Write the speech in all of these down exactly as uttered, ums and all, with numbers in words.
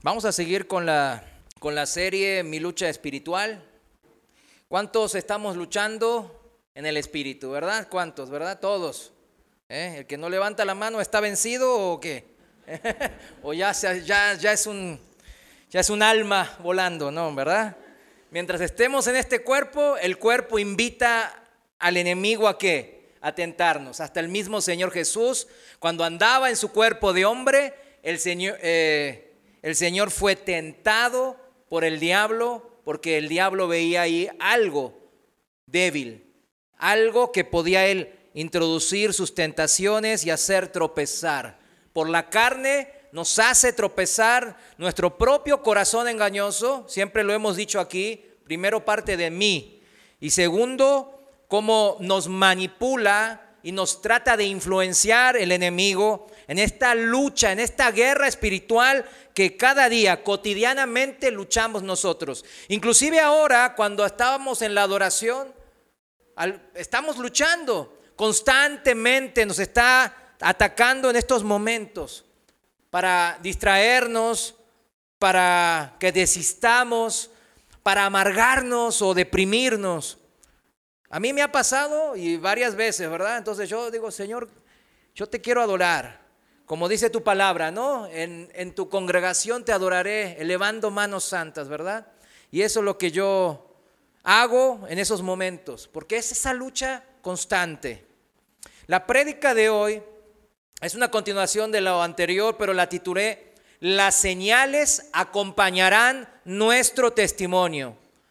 Vamos a seguir con la, con la serie Mi lucha espiritual. ¿Cuántos estamos luchando en el espíritu, verdad? ¿Cuántos, verdad? Todos. ¿Eh? ¿El que no levanta la mano está vencido o qué? ¿O ya, ya, ya, es un, ya es un alma volando? No, ¿verdad? Mientras estemos en este cuerpo, el cuerpo invita al enemigo a ¿qué? A tentarnos. Hasta el mismo Señor Jesús, cuando andaba en su cuerpo de hombre, el Señor, eh, el Señor fue tentado por el diablo, porque el diablo veía ahí algo débil, algo que podía él introducir sus tentaciones y hacer tropezar. Por la carne nos hace tropezar nuestro propio corazón engañoso, siempre lo hemos dicho aquí, primero parte de mí, y segundo, cómo nos manipula y nos trata de influenciar el enemigo en esta lucha, en esta guerra espiritual que cada día, cotidianamente luchamos nosotros. Inclusive ahora, cuando estábamos en la adoración, estamos luchando constantemente, nos está atacando en estos momentos para distraernos, para que desistamos, para amargarnos o deprimirnos. A mí me ha pasado y varias veces, ¿verdad? Entonces yo digo, Señor, yo te quiero adorar. Como dice tu palabra, ¿no? En, en tu congregación te adoraré, elevando manos santas, ¿verdad? Y eso es lo que yo hago en esos momentos, porque es esa lucha constante. La prédica de hoy es una continuación de lo anterior, pero la titulé Las señales acompañarán nuestro testimonio.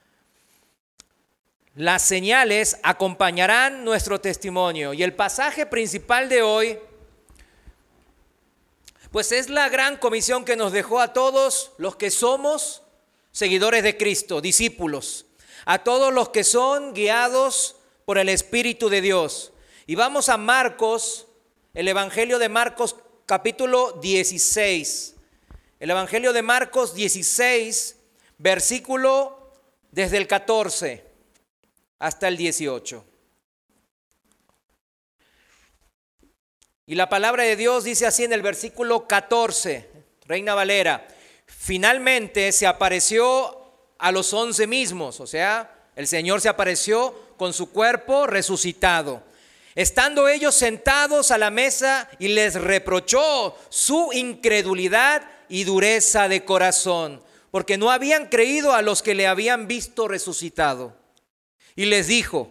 Las señales acompañarán nuestro testimonio. Y el pasaje principal de hoy, pues es la gran comisión que nos dejó a todos los que somos seguidores de Cristo, discípulos, a todos los que son guiados por el Espíritu de Dios. Y vamos a Marcos, el Evangelio de Marcos capítulo dieciséis. El Evangelio de Marcos dieciséis, versículo desde el catorce hasta el dieciocho. Y la palabra de Dios dice así en el versículo catorce, Reina Valera: finalmente se apareció a los once mismos, o sea, el Señor se apareció con su cuerpo resucitado, estando ellos sentados a la mesa, y les reprochó su incredulidad y dureza de corazón, porque no habían creído a los que le habían visto resucitado. Y les dijo: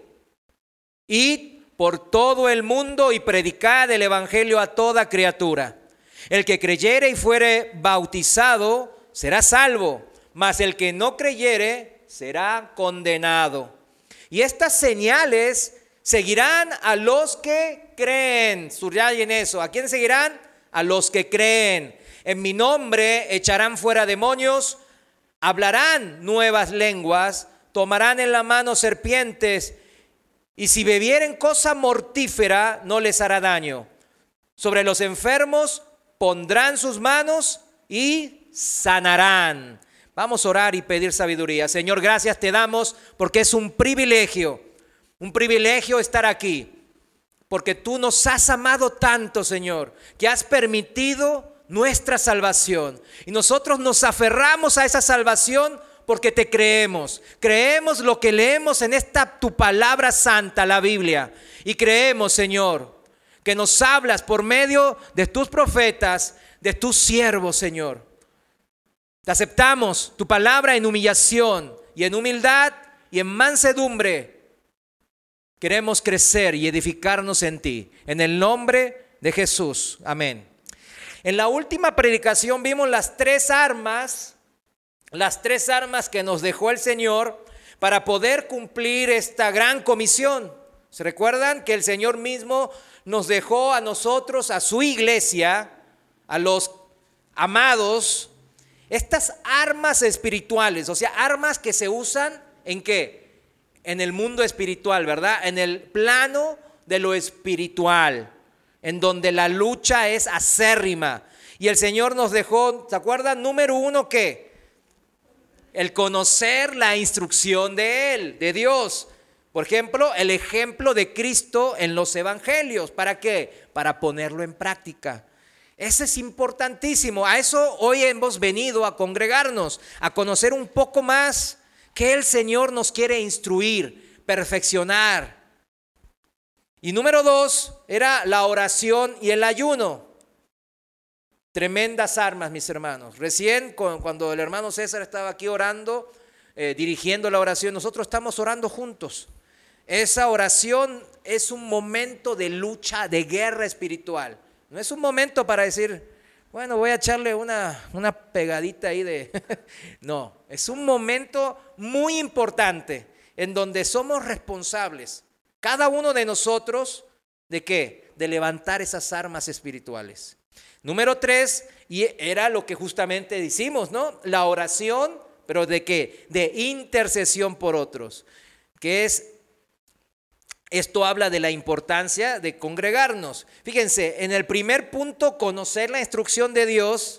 id por todo el mundo y predicad el evangelio a toda criatura. El que creyere y fuere bautizado será salvo, mas el que no creyere será condenado. Y estas señales seguirán a los que creen. Subrayen eso. ¿A quién seguirán? A los que creen. En mi nombre echarán fuera demonios, hablarán nuevas lenguas, tomarán en la mano serpientes, y si bebieren cosa mortífera no les hará daño. Sobre los enfermos pondrán sus manos y sanarán. Vamos a orar y pedir sabiduría. Señor, gracias te damos porque es un privilegio, un privilegio estar aquí. Porque tú nos has amado tanto, Señor, que has permitido nuestra salvación. Y nosotros nos aferramos a esa salvación porque te creemos. Creemos lo que leemos en esta tu palabra santa, la Biblia. Y creemos, Señor, que nos hablas por medio de tus profetas, de tus siervos, Señor. Te aceptamos tu palabra en humillación y en humildad y en mansedumbre. Queremos crecer y edificarnos en ti. En el nombre de Jesús. Amén. En la última predicación vimos las tres armas, las tres armas que nos dejó el Señor para poder cumplir esta gran comisión. ¿Se recuerdan que el Señor mismo nos dejó a nosotros, a su iglesia, a los amados, estas armas espirituales? O sea, armas que se usan ¿en qué? En el mundo espiritual, ¿verdad? En el plano de lo espiritual, en donde la lucha es acérrima. Y el Señor nos dejó, ¿se acuerdan? Número uno, ¿qué? El conocer la instrucción de Él, de Dios. Por ejemplo, el ejemplo de Cristo en los evangelios. ¿Para qué? Para ponerlo en práctica. Eso es importantísimo. A eso hoy hemos venido a congregarnos, a conocer un poco más que el Señor nos quiere instruir, perfeccionar. Y número dos era la oración y el ayuno. Tremendas armas, mis hermanos. Recién cuando el hermano César estaba aquí orando, eh, dirigiendo la oración, nosotros estamos orando juntos. Esa oración es un momento de lucha, de guerra espiritual. No es un momento para decir, bueno, voy a echarle una, una pegadita ahí de... No, es un momento muy importante en donde somos responsables, cada uno de nosotros, ¿de qué? De levantar esas armas espirituales. Número tres, y era lo que justamente decimos, ¿no? La oración, pero ¿de qué? De intercesión por otros, que es... Esto habla de la importancia de congregarnos. Fíjense, en el primer punto, conocer la instrucción de Dios,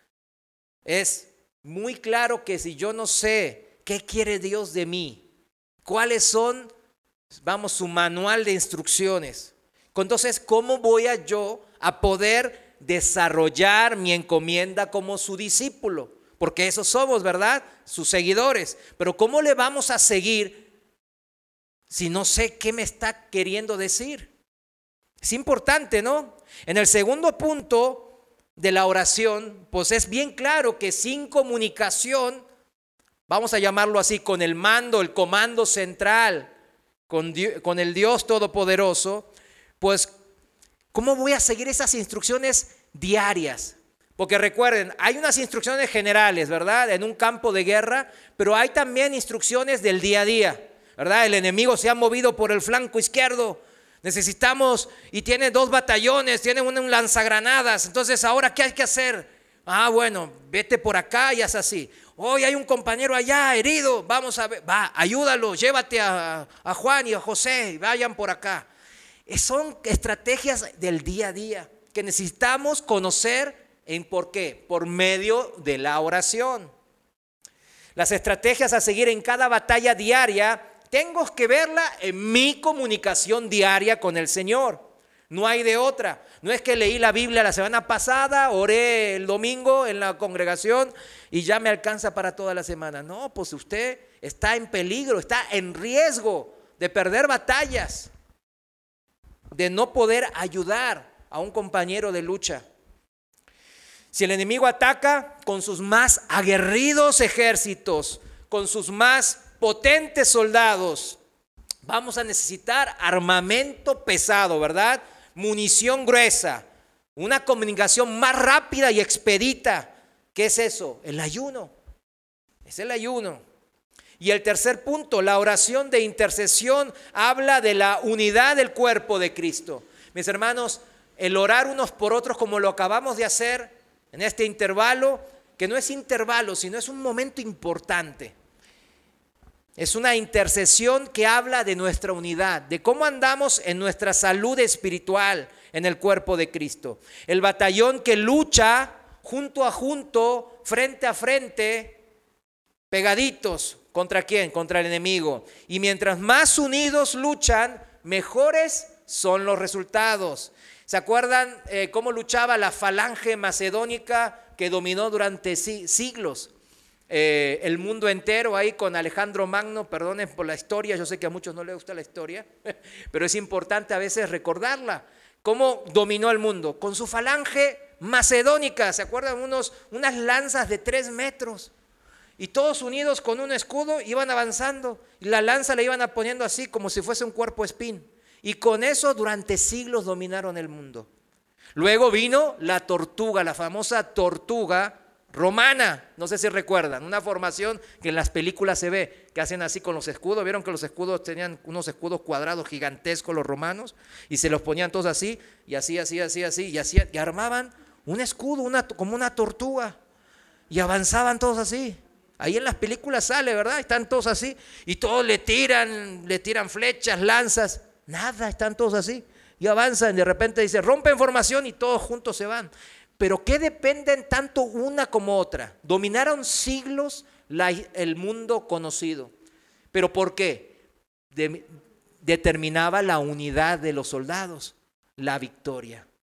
es muy claro que si yo no sé qué quiere Dios de mí, cuáles son, vamos, su manual de instrucciones, entonces, ¿cómo voy a yo a poder desarrollar mi encomienda como su discípulo? Porque esos somos, ¿verdad? Sus seguidores. Pero ¿cómo le vamos a seguir si no sé qué me está queriendo decir? Es importante, ¿no? En el segundo punto de la oración, pues es bien claro que sin comunicación, vamos a llamarlo así, con el mando, el comando central, con, Dios, con el Dios Todopoderoso, pues ¿cómo voy a seguir esas instrucciones diarias? Porque recuerden, hay unas instrucciones generales, ¿verdad? En un campo de guerra, pero hay también instrucciones del día a día. ¿Verdad? El enemigo se ha movido por el flanco izquierdo. Necesitamos, y tiene dos batallones, tiene un, un lanzagranadas. Entonces, ¿ahora qué hay que hacer? Ah, bueno, vete por acá y haz así. Hoy hay un compañero allá herido, vamos a ver, va, ayúdalo, llévate a, a Juan y a José, y vayan por acá. Son estrategias del día a día que necesitamos conocer. ¿En por qué? Por medio de la oración. Las estrategias a seguir en cada batalla diaria tengo que verla en mi comunicación diaria con el Señor. No hay de otra. No es que leí la Biblia la semana pasada, oré el domingo en la congregación y ya me alcanza para toda la semana. No, pues usted está en peligro, está en riesgo de perder batallas, de no poder ayudar a un compañero de lucha. Si el enemigo ataca con sus más aguerridos ejércitos, con sus más potentes soldados, vamos a necesitar armamento pesado, ¿verdad? Munición gruesa, una comunicación más rápida y expedita. ¿Qué es eso? El ayuno. Es el ayuno. Y el tercer punto, la oración de intercesión, habla de la unidad del cuerpo de Cristo. Mis hermanos, el orar unos por otros como lo acabamos de hacer en este intervalo, que no es intervalo, sino es un momento importante. Es una intercesión que habla de nuestra unidad, de cómo andamos en nuestra salud espiritual en el cuerpo de Cristo. El batallón que lucha junto a junto, frente a frente, pegaditos. ¿Contra quién? Contra el enemigo. Y mientras más unidos luchan, mejores son los resultados. ¿Se acuerdan eh, cómo luchaba la falange macedónica que dominó durante siglos eh, el mundo entero ahí con Alejandro Magno? Perdonen por la historia, yo sé que a muchos no les gusta la historia, pero es importante a veces recordarla. ¿Cómo dominó el mundo? Con su falange macedónica. ¿Se acuerdan? Unos, unas lanzas de tres metros. Y todos unidos con un escudo iban avanzando. Y la lanza la iban poniendo así como si fuese un cuerpo espín. Y con eso durante siglos dominaron el mundo. Luego vino la tortuga, la famosa tortuga romana. No sé si recuerdan, una formación que en las películas se ve, que hacen así con los escudos. ¿Vieron que los escudos tenían unos escudos cuadrados gigantescos los romanos? Y se los ponían todos así, y así, así, así, así, y así, y armaban un escudo, una, como una tortuga. Y avanzaban todos así. Ahí en las películas sale, ¿verdad? Están todos así, y todos le tiran, le tiran flechas, lanzas. Nada, están todos así y avanzan. De repente dice, rompen formación y todos juntos se van. Pero ¿qué dependen tanto una como otra? Dominaron siglos la, el mundo conocido. ¿Pero por qué? De, determinaba la unidad de los soldados, la victoria.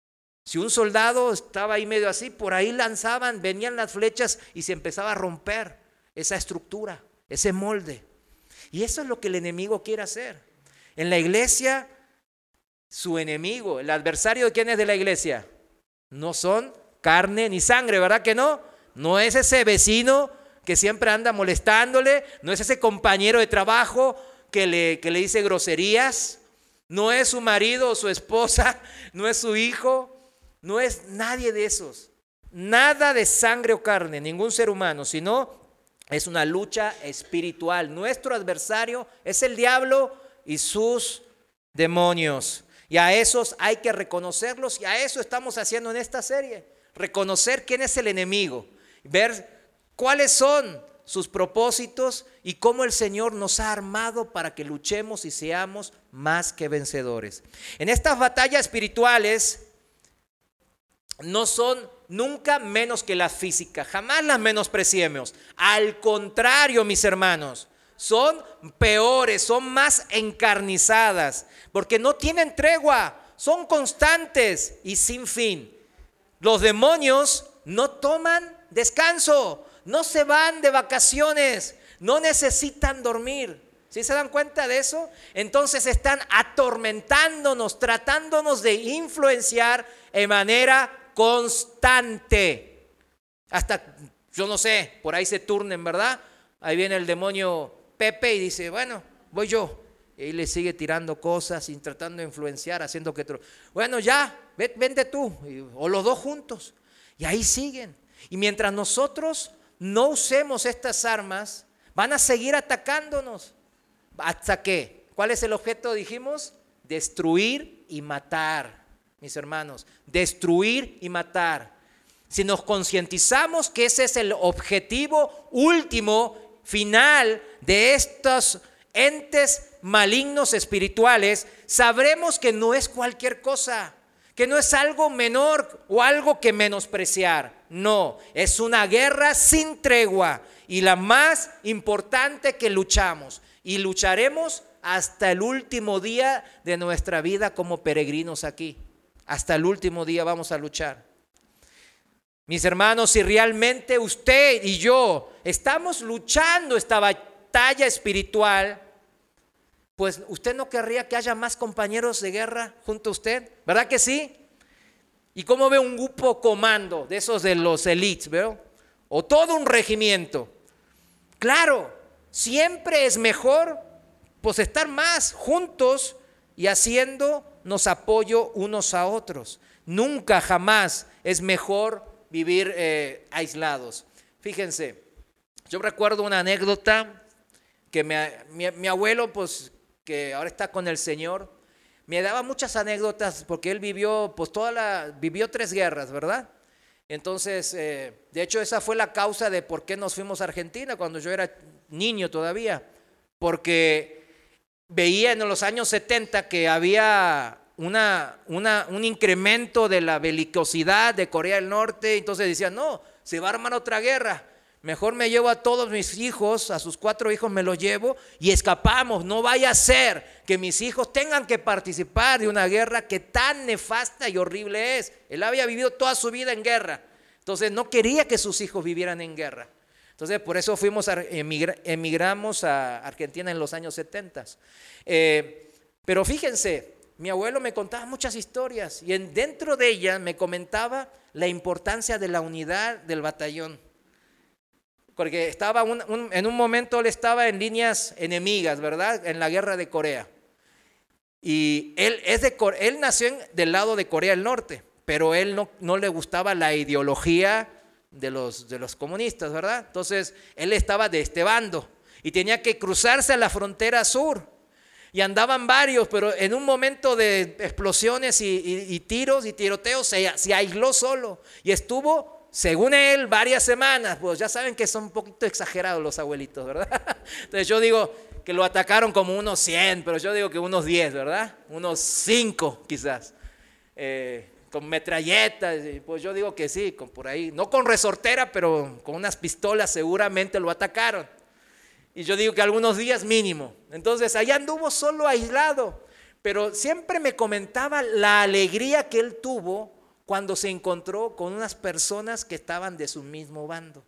Si un soldado estaba ahí medio así, por ahí lanzaban, venían las flechas y se empezaba a romper esa estructura, ese molde. Y eso es lo que el enemigo quiere hacer. En la iglesia, su enemigo, el adversario de quién es de la iglesia, no son carne ni sangre, ¿verdad que no? No es ese vecino que siempre anda molestándole, no es ese compañero de trabajo que le, que le dice groserías, no es su marido o su esposa, no es su hijo, no es nadie de esos. Nada de sangre o carne, ningún ser humano, sino es una lucha espiritual. Nuestro adversario es el diablo y sus demonios. Y a esos hay que reconocerlos y a eso estamos haciendo en esta serie. Reconocer quién es el enemigo, ver cuáles son sus propósitos y cómo el Señor nos ha armado para que luchemos y seamos más que vencedores. En estas batallas espirituales no son nunca menos que las físicas, jamás las menospreciemos. Al contrario, mis hermanos, son peores, son más encarnizadas, porque no tienen tregua, son constantes y sin fin. Los demonios no toman descanso, no se van de vacaciones, no necesitan dormir. ¿Sí se dan cuenta de eso? Entonces están atormentándonos, tratándonos de influenciar de manera constante. Hasta, yo no sé, por ahí se turnen, ¿verdad? Ahí viene el demonio Pepe y dice, bueno, voy yo. Y le sigue tirando cosas y tratando de influenciar, haciendo que... Bueno, ya, vente tú, o los dos juntos. Y ahí siguen. Y mientras nosotros no usemos estas armas, van a seguir atacándonos. ¿Hasta qué? ¿Cuál es el objeto, dijimos? Destruir y matar, mis hermanos. Destruir y matar. Si nos concientizamos que ese es el objetivo último, final de estos entes malignos espirituales, sabremos que no es cualquier cosa, que no es algo menor o algo que menospreciar. No, es una guerra sin tregua y la más importante que luchamos. Y lucharemos hasta el último día de nuestra vida como peregrinos aquí. Hasta el último día vamos a luchar. Mis hermanos, si realmente usted y yo estamos luchando esta batalla espiritual, pues usted no querría que haya más compañeros de guerra junto a usted, ¿verdad que sí? ¿Y cómo ve un grupo comando de esos de los elites, veo? O todo un regimiento. Claro, siempre es mejor pues estar más juntos y haciéndonos apoyo unos a otros. Nunca, jamás es mejor vivir eh, aislados. Fíjense, yo recuerdo una anécdota que me, mi, mi abuelo, pues que ahora está con el Señor, me daba muchas anécdotas porque él vivió, pues toda la, vivió tres guerras, ¿verdad? Entonces, eh, de hecho esa fue la causa de por qué nos fuimos a Argentina cuando yo era niño todavía, porque veía en los años setenta que había una, una, un incremento de la belicosidad de Corea del Norte, entonces decían, no, se va a armar otra guerra. Mejor me llevo a todos mis hijos, a sus cuatro hijos me los llevo y escapamos. No vaya a ser que mis hijos tengan que participar de una guerra que tan nefasta y horrible es. Él había vivido toda su vida en guerra. Entonces no quería que sus hijos vivieran en guerra. Entonces por eso fuimos a emigra, emigramos a Argentina en los años setenta. Eh, pero fíjense, mi abuelo me contaba muchas historias y en, dentro de ellas me comentaba la importancia de la unidad del batallón. Porque estaba un, un, en un momento él estaba en líneas enemigas, ¿verdad? En la guerra de Corea. Y él, es de, él nació en, del lado de Corea del Norte, pero él no, no le gustaba la ideología de los, de los comunistas, ¿verdad? Entonces él estaba de este bando y tenía que cruzarse a la frontera sur. Y andaban varios, pero en un momento de explosiones y, y, y tiros y tiroteos se, se aisló solo y estuvo... Según él, varias semanas, pues ya saben que son un poquito exagerados los abuelitos, ¿verdad? Entonces yo digo que lo atacaron como unos cien, pero yo digo que unos diez, ¿verdad? Unos cinco quizás, eh, con metralletas, pues yo digo que sí, con por ahí, no con resortera, pero con unas pistolas seguramente lo atacaron. Y yo digo que algunos días mínimo. Entonces allá anduvo solo aislado, pero siempre me comentaba la alegría que él tuvo cuando se encontró con unas personas que estaban de su mismo bando.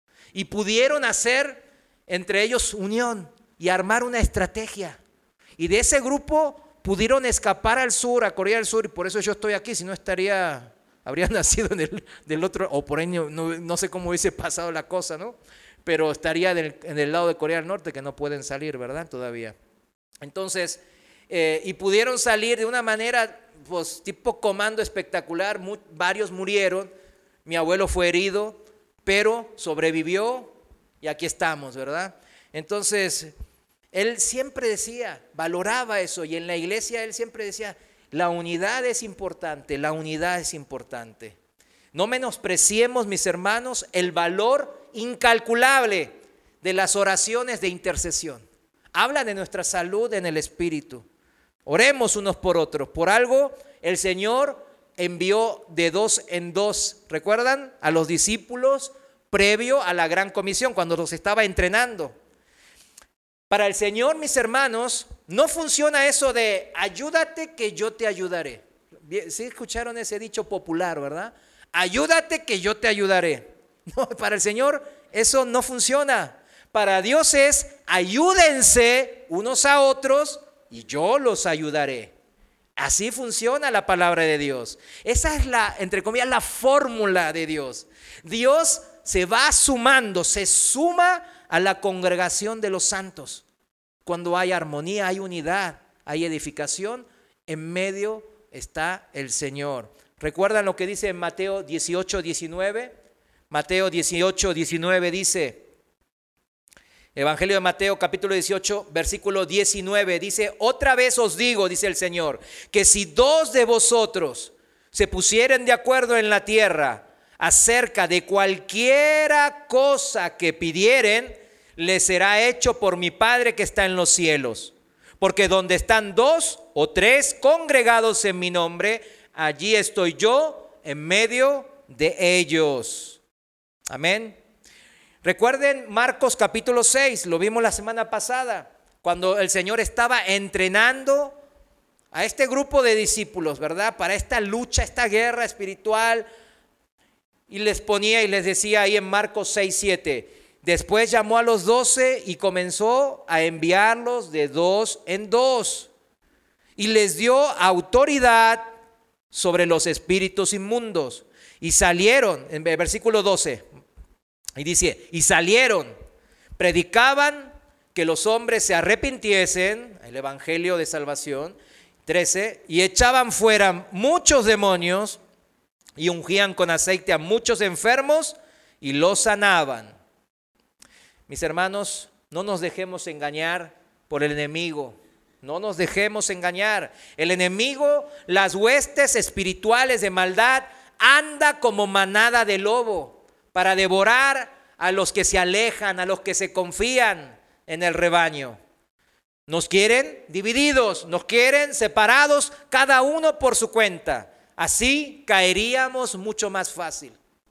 Y pudieron hacer entre ellos unión y armar una estrategia. Y de ese grupo pudieron escapar al sur, a Corea del Sur, y por eso yo estoy aquí, si no estaría, habría nacido en el del otro, o por ahí no, no, no sé cómo hubiese pasado la cosa, ¿no? Pero estaría del, en el lado de Corea del Norte, que no pueden salir, ¿verdad? Todavía. Entonces, eh, y pudieron salir de una manera, pues, tipo comando espectacular. Mu- varios murieron, mi abuelo fue herido, pero sobrevivió y aquí estamos, ¿verdad? Entonces, él siempre decía, valoraba eso, y en la iglesia él siempre decía, la unidad es importante, la unidad es importante. No menospreciemos, mis hermanos, el valor incalculable de las oraciones de intercesión. Habla de nuestra salud en el espíritu. Oremos unos por otros. Por algo el Señor envió de dos en dos, ¿recuerdan? A los discípulos previo a la gran comisión, cuando los estaba entrenando. Para el Señor, mis hermanos, no funciona eso de ayúdate que yo te ayudaré. ¿Sí escucharon ese dicho popular, verdad? Ayúdate que yo te ayudaré. No, para el Señor eso no funciona. Para Dios es ayúdense unos a otros y yo los ayudaré. Así funciona la palabra de Dios. Esa es la, entre comillas, la fórmula de Dios. Dios se va sumando, se suma a la congregación de los santos. Cuando hay armonía, hay unidad, hay edificación, en medio está el Señor. ¿Recuerdan lo que dice en Mateo dieciocho, diecinueve? Mateo dieciocho, diecinueve dice, Evangelio de Mateo capítulo dieciocho, versículo diecinueve, dice, otra vez os digo, dice el Señor, que si dos de vosotros se pusieren de acuerdo en la tierra acerca de cualquiera cosa que pidieren, les será hecho por mi Padre que está en los cielos. Porque donde están dos o tres congregados en mi nombre, allí estoy yo en medio de ellos. Amén. Recuerden Marcos capítulo seis, lo vimos la semana pasada, cuando el Señor estaba entrenando a este grupo de discípulos, ¿verdad? Para esta lucha, esta guerra espiritual. Y les ponía y les decía ahí en Marcos seis, siete, después llamó a los doce y comenzó a enviarlos de dos en dos. Y les dio autoridad sobre los espíritus inmundos. Y salieron, en el versículo doce, y dice, y salieron, predicaban que los hombres se arrepintiesen, el evangelio de salvación, trece, y echaban fuera muchos demonios y ungían con aceite a muchos enfermos y los sanaban. Mis hermanos, no nos dejemos engañar por el enemigo. No nos dejemos engañar. El enemigo, las huestes espirituales de maldad, anda como manada de lobo para devorar a los que se alejan, a los que se confían en el rebaño. Nos quieren divididos, nos quieren separados, cada uno por su cuenta. Así caeríamos mucho más fácil.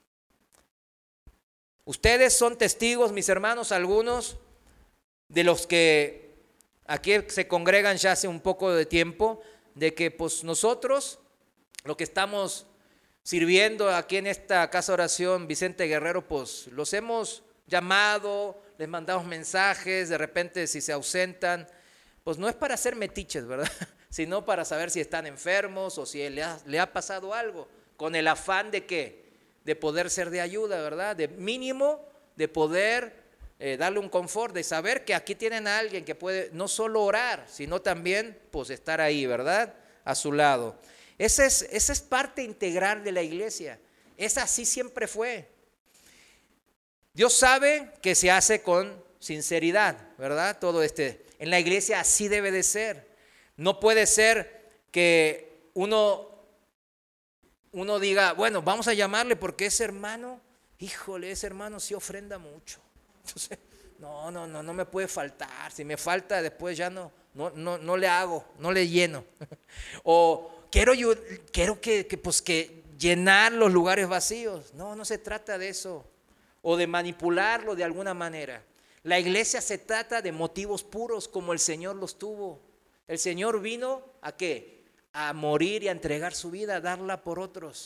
Ustedes son testigos, mis hermanos, algunos de los que aquí se congregan ya hace un poco de tiempo, de que pues nosotros, lo que estamos sirviendo aquí en esta casa de oración Vicente Guerrero, pues los hemos llamado, les mandamos mensajes, de repente si se ausentan, pues no es para hacer metiches, ¿verdad? Sino para saber si están enfermos o si le ha, le ha pasado algo, con el afán de ¿qué? De poder ser de ayuda, ¿verdad? De mínimo, de poder eh, darle un confort, de saber que aquí tienen a alguien que puede no solo orar, sino también pues estar ahí, ¿verdad? A su lado. Esa es, esa es parte integral de la iglesia. Esa así siempre fue. Dios sabe que se hace con sinceridad, ¿verdad? Todo este, en la iglesia así debe de ser. No puede ser que uno, uno diga, bueno, vamos a llamarle porque ese hermano, híjole, ese hermano sí ofrenda mucho. Entonces, no, no, no, no me puede faltar. Si me falta después ya no, no, no, no le hago, no le lleno. O quiero yo, quiero que, que, pues, que llenar los lugares vacíos. No, no se trata de eso. O de manipularlo de alguna manera. La iglesia se trata de motivos puros como el Señor los tuvo. El Señor vino ¿a qué? A morir y a entregar su vida, a darla por otros.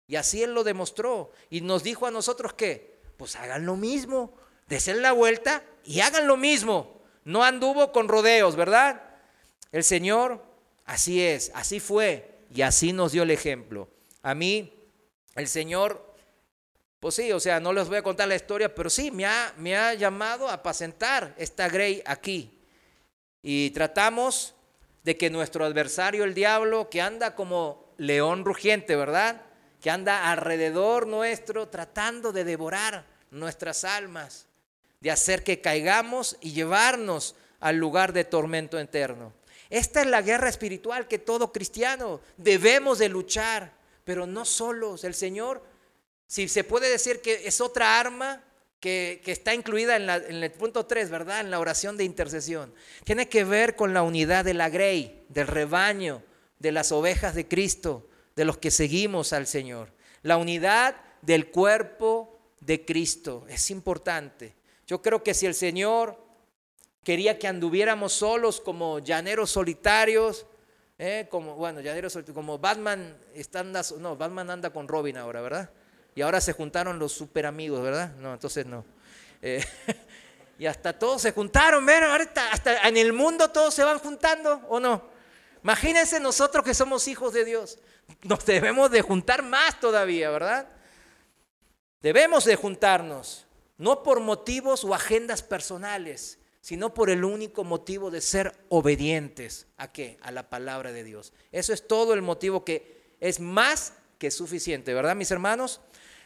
Y así Él lo demostró. Y nos dijo a nosotros que, pues hagan lo mismo, desen la vuelta y hagan lo mismo. No anduvo con rodeos, ¿verdad? El Señor, así es, así fue y así nos dio el ejemplo. A mí, el Señor, pues sí, o sea, no les voy a contar la historia, pero sí, me ha, me ha llamado a apacentar esta grey aquí. Y tratamos de que nuestro adversario, el diablo, que anda como león rugiente, ¿verdad?, que anda alrededor nuestro tratando de devorar nuestras almas, de hacer que caigamos y llevarnos al lugar de tormento eterno. Esta es la guerra espiritual que todo cristiano debemos de luchar, pero no solos. El Señor, si se puede decir que es otra arma que, que está incluida en, la, en el punto tres, ¿verdad?, en la oración de intercesión. Tiene que ver con la unidad de la grey, del rebaño, de las ovejas de Cristo, de los que seguimos al Señor. La unidad del cuerpo de Cristo es importante. Yo creo que si el Señor quería que anduviéramos solos como llaneros solitarios, eh, como bueno, llaneros solitarios, como Batman está anda, no, Batman anda con Robin ahora, ¿verdad? Y ahora se juntaron los super amigos, ¿verdad? No, entonces no. Eh, y hasta todos se juntaron, ¿ven? Ahorita hasta en el mundo todos se van juntando, ¿o no? Imagínense nosotros que somos hijos de Dios. Nos debemos de juntar más todavía, ¿verdad? Debemos de juntarnos, no por motivos o agendas personales, sino por el único motivo de ser obedientes. ¿A qué? A la palabra de Dios. Eso es todo el motivo que es más que suficiente, ¿verdad, mis hermanos?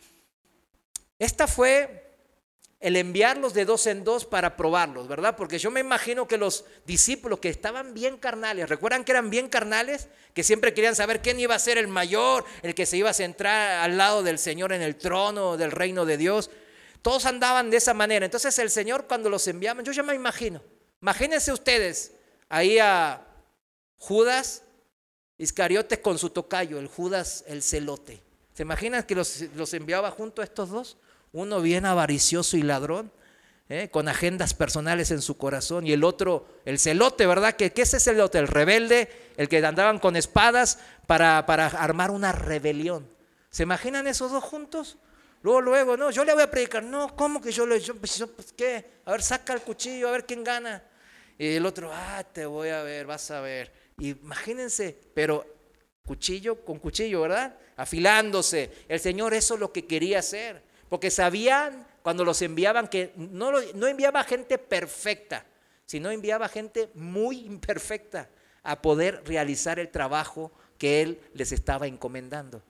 Esta fue el enviarlos de dos en dos para probarlos, ¿verdad? Porque yo me imagino que los discípulos que estaban bien carnales, ¿recuerdan que eran bien carnales? Que siempre querían saber quién iba a ser el mayor, el que se iba a sentar al lado del Señor en el trono del reino de Dios. Todos andaban de esa manera. Entonces el Señor, cuando los enviaba, yo ya me imagino, imagínense ustedes ahí a Judas Iscariotes con su tocayo, el Judas el celote. ¿Se imaginan que los, los enviaba junto a estos dos? Uno bien avaricioso y ladrón, ¿eh? con agendas personales en su corazón, y el otro, el celote, ¿verdad? ¿Qué, qué es ese celote? El rebelde, el que andaban con espadas para, para armar una rebelión. ¿Se imaginan esos dos juntos? Luego, luego, no, yo le voy a predicar. No, ¿cómo que yo le yo, yo, pues, ¿qué? A ver, saca el cuchillo, a ver quién gana. Y el otro, ah, te voy a ver, vas a ver. Y imagínense, pero cuchillo con cuchillo, ¿verdad? Afilándose. El Señor eso es lo que quería hacer. Porque sabían cuando los enviaban que no, no enviaba gente perfecta, sino enviaba gente muy imperfecta a poder realizar el trabajo que Él les estaba encomendando.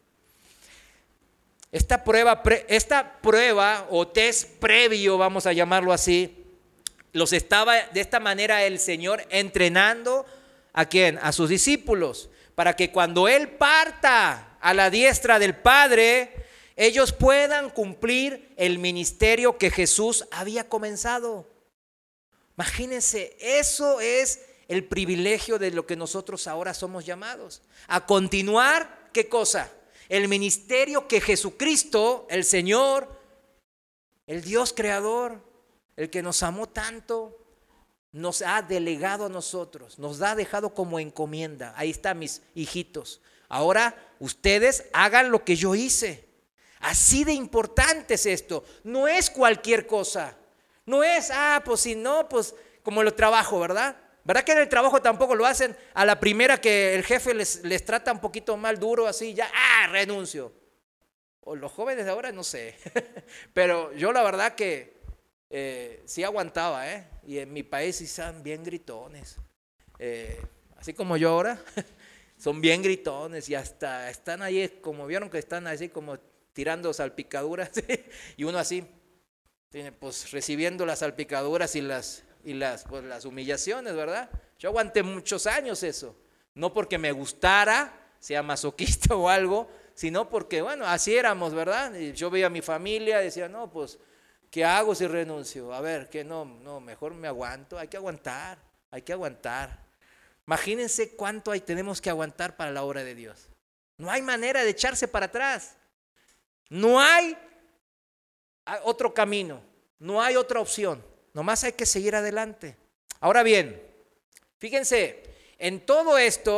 Esta prueba, esta prueba o test previo, vamos a llamarlo así, los estaba de esta manera el Señor entrenando ¿a quién? A sus discípulos, para que cuando Él parta a la diestra del Padre, ellos puedan cumplir el ministerio que Jesús había comenzado. Imagínense, eso es el privilegio de lo que nosotros ahora somos llamados. A continuar, ¿qué cosa? El ministerio que Jesucristo, el Señor, el Dios creador, el que nos amó tanto, nos ha delegado a nosotros, nos ha dejado como encomienda. Ahí están mis hijitos. Ahora ustedes hagan lo que yo hice. Así de importante es esto. No es cualquier cosa. No es, ah, pues si no, pues como el trabajo, ¿verdad? ¿Verdad que en el trabajo tampoco lo hacen a la primera que el jefe les, les trata un poquito mal duro así, ya, ah, renuncio? O los jóvenes de ahora, no sé. Pero yo la verdad que eh, sí aguantaba, ¿eh? Y en mi país sí son bien gritones. Eh, así como yo ahora, son bien gritones y hasta están ahí, como vieron que están así como tirando salpicaduras, y uno así, pues recibiendo las salpicaduras y las, y las, pues, las humillaciones, ¿verdad? Yo aguanté muchos años eso, no porque me gustara, sea masoquista o algo, sino porque, bueno, así éramos, ¿verdad? Y yo veía a mi familia, decía, no, pues, ¿qué hago si renuncio? A ver, que no, no, mejor me aguanto, hay que aguantar, hay que aguantar. Imagínense cuánto hay, tenemos que aguantar para la obra de Dios. No hay manera de echarse para atrás. No hay otro camino, no hay otra opción, nomás hay que seguir adelante. Ahora bien, fíjense, en todo esto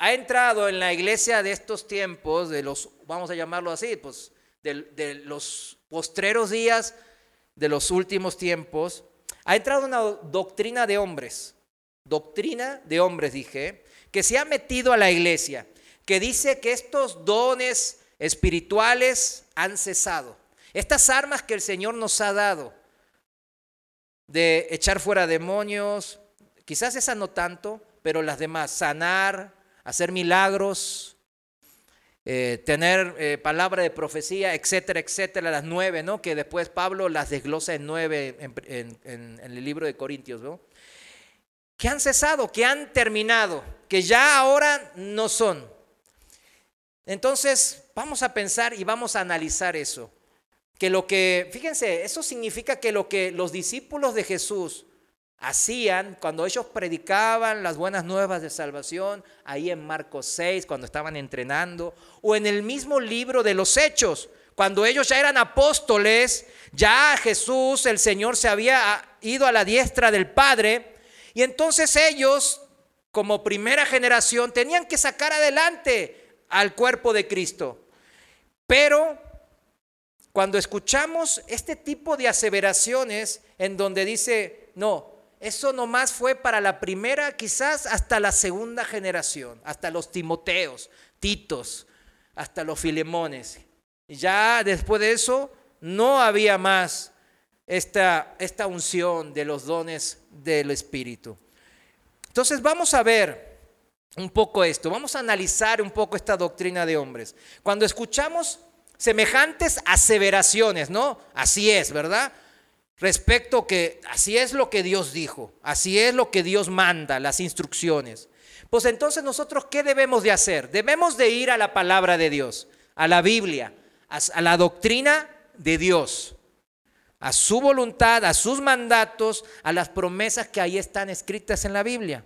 ha entrado en la iglesia de estos tiempos, de los, vamos a llamarlo así, pues de, de los postreros días, de los últimos tiempos, ha entrado una doctrina de hombres, doctrina de hombres dije, que se ha metido a la iglesia, que dice que estos dones espirituales han cesado. Estas armas que el Señor nos ha dado, de echar fuera demonios, quizás esas no tanto, pero las demás, sanar, hacer milagros, eh, tener eh, palabra de profecía, etcétera, etcétera, las nueve, ¿no? Que después Pablo las desglosa en nueve en, en, en, en el libro de Corintios, ¿no? Que han cesado, que han terminado, que ya ahora no son. Entonces, vamos a pensar y vamos a analizar eso. Que lo que, fíjense, eso significa que lo que los discípulos de Jesús hacían cuando ellos predicaban las buenas nuevas de salvación, ahí en Marcos seis, cuando estaban entrenando, o en el mismo libro de los Hechos, cuando ellos ya eran apóstoles, ya Jesús, el Señor, se había ido a la diestra del Padre, y entonces ellos, como primera generación, tenían que sacar adelante al cuerpo de Cristo. Pero cuando escuchamos este tipo de aseveraciones en donde dice, no, eso nomás fue para la primera, quizás hasta la segunda generación, hasta los Timoteos, Titos, hasta los Filemones. Ya después de eso no había más esta, esta unción de los dones del Espíritu. Entonces vamos a ver un poco esto, vamos a analizar un poco esta doctrina de hombres. Cuando escuchamos semejantes aseveraciones, ¿no? Así es, ¿verdad? Respecto que así es lo que Dios dijo, así es lo que Dios manda, las instrucciones. Pues entonces nosotros, ¿qué debemos de hacer? Debemos de ir a la palabra de Dios, a la Biblia, a, a la doctrina de Dios, a su voluntad, a sus mandatos, a las promesas que ahí están escritas en la Biblia.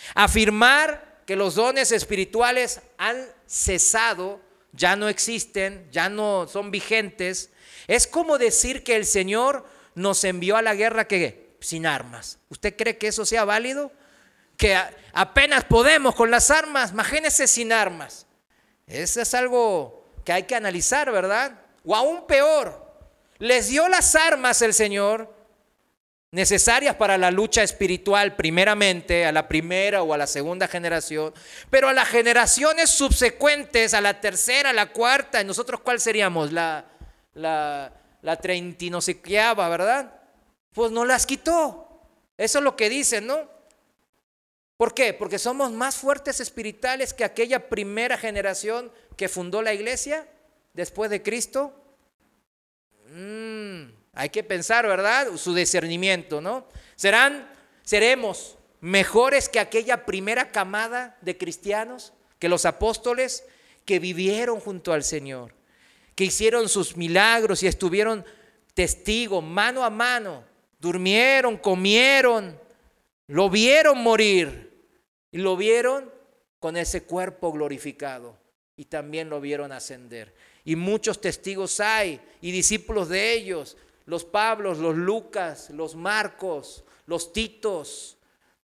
Afirmar que los dones espirituales han cesado, ya no existen, ya no son vigentes, es como decir que el Señor nos envió a la guerra que sin armas. ¿Usted cree que eso sea válido? Que a, apenas podemos con las armas, imagínese sin armas. Eso es algo que hay que analizar, ¿verdad? O aún peor, les dio las armas el Señor necesarias para la lucha espiritual, primeramente a la primera o a la segunda generación, pero a las generaciones subsecuentes, a la tercera, a la cuarta, ¿y nosotros cuál seríamos? La, la, la treintinosequiava, ¿verdad? Pues no las quitó. Eso es lo que dicen, ¿no? ¿Por qué? Porque somos más fuertes espirituales que aquella primera generación que fundó la iglesia después de Cristo. Mm, hay que pensar, ¿verdad? Su discernimiento, ¿no? ¿Serán, seremos mejores que aquella primera camada de cristianos, que los apóstoles que vivieron junto al Señor, que hicieron sus milagros y estuvieron testigos mano a mano, durmieron, comieron, lo vieron morir y lo vieron con ese cuerpo glorificado y también lo vieron ascender? Y muchos testigos hay y discípulos de ellos, los Pablos, los Lucas, los Marcos, los Titos.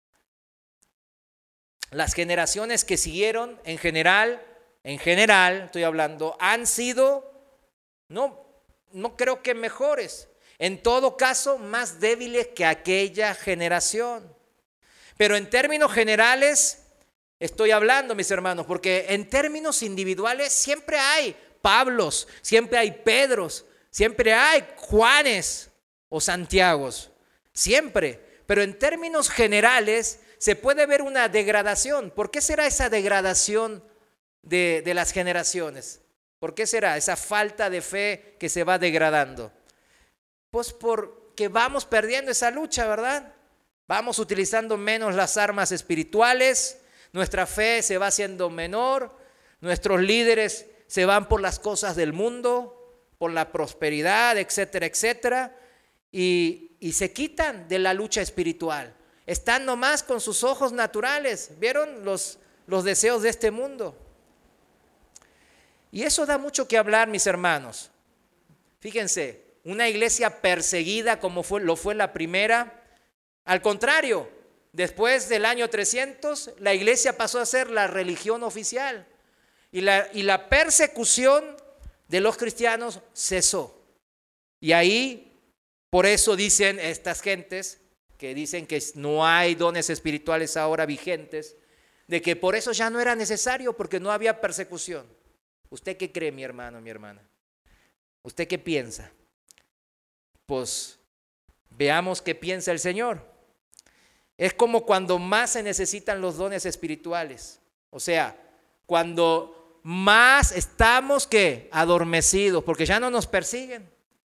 Las generaciones que siguieron en general, en general estoy hablando, han sido, no, no creo que mejores, en todo caso más débiles que aquella generación. Pero en términos generales estoy hablando, mis hermanos, porque en términos individuales siempre hay Pablos, siempre hay Pedros, siempre hay Juanes o Santiagos, siempre. Pero en términos generales se puede ver una degradación. ¿Por qué será esa degradación de, de las generaciones? ¿Por qué será esa falta de fe que se va degradando? Pues porque vamos perdiendo esa lucha, ¿verdad? Vamos utilizando menos las armas espirituales, nuestra fe se va haciendo menor, nuestros líderes se van por las cosas del mundo, por la prosperidad, etcétera, etcétera, y, y se quitan de la lucha espiritual. Están nomás con sus ojos naturales, ¿vieron? Los, los deseos de este mundo. Y eso da mucho que hablar, mis hermanos. Fíjense, una iglesia perseguida como fue, lo fue la primera, al contrario, después del año trescientos, la iglesia pasó a ser la religión oficial y la, y la persecución de los cristianos cesó. Y ahí, por eso dicen estas gentes que dicen que no hay dones espirituales ahora vigentes, de que por eso ya no era necesario, porque no había persecución. ¿Usted qué cree, mi hermano, mi hermana? ¿Usted qué piensa? Pues veamos qué piensa el Señor. Es como cuando más se necesitan los dones espirituales. O sea, cuando más estamos ¿qué? Adormecidos, porque ya no nos persiguen.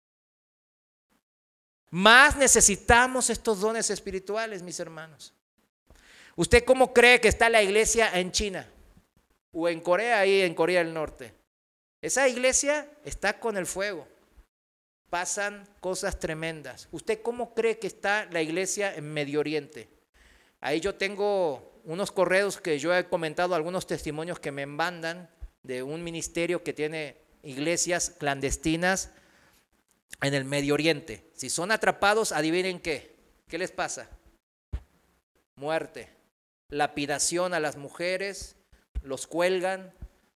Más necesitamos estos dones espirituales, mis hermanos. ¿Usted cómo cree que está la iglesia en China? O en Corea, ahí en Corea del Norte. Esa iglesia está con el fuego. Pasan cosas tremendas. ¿Usted cómo cree que está la iglesia en Medio Oriente? Ahí yo tengo unos correos que yo he comentado, algunos testimonios que me mandan de un ministerio que tiene iglesias clandestinas en el Medio Oriente. Si son atrapados, adivinen qué. ¿Qué les pasa? Muerte. Lapidación a las mujeres, los cuelgan,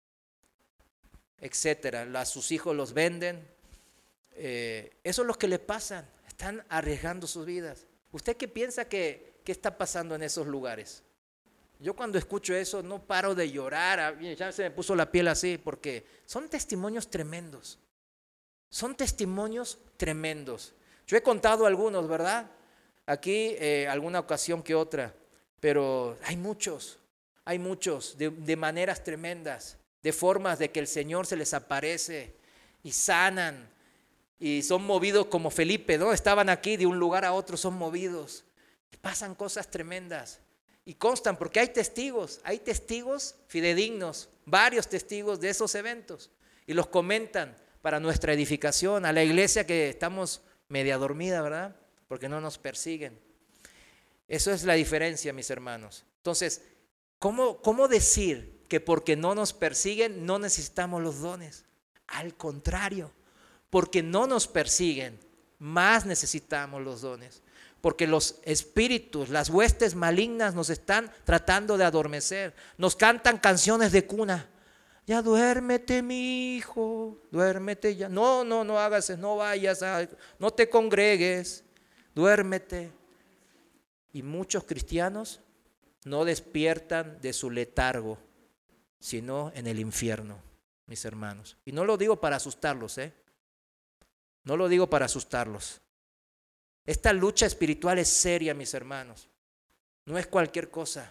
etcétera. A sus hijos los venden. Eh, eso es lo que les pasa. Están arriesgando sus vidas. ¿Usted qué piensa que, que está pasando en esos lugares? Yo cuando escucho eso no paro de llorar. Ya se me puso la piel así porque son testimonios tremendos. Son testimonios tremendos. Yo he contado algunos, ¿verdad? Aquí eh, alguna ocasión que otra. Pero hay muchos, hay muchos de, de maneras tremendas, de formas de que el Señor se les aparece y sanan y son movidos como Felipe, ¿no? Estaban aquí de un lugar a otro, son movidos y pasan cosas tremendas y constan porque hay testigos, hay testigos fidedignos, varios testigos de esos eventos y los comentan para nuestra edificación, a la iglesia que estamos media dormida, ¿verdad? Porque no nos persiguen. Eso es la diferencia, mis hermanos. Entonces, ¿cómo, cómo decir que porque no nos persiguen no necesitamos los dones? Al contrario, porque no nos persiguen, más necesitamos los dones. Porque los espíritus, las huestes malignas nos están tratando de adormecer. Nos cantan canciones de cuna. Ya duérmete, mi hijo, duérmete ya. No, no, no hagas, no vayas, a, no te congregues, duérmete. Y muchos cristianos no despiertan de su letargo, sino en el infierno, mis hermanos. Y no lo digo para asustarlos, ¿eh? No lo digo para asustarlos. Esta lucha espiritual es seria, mis hermanos. No es cualquier cosa.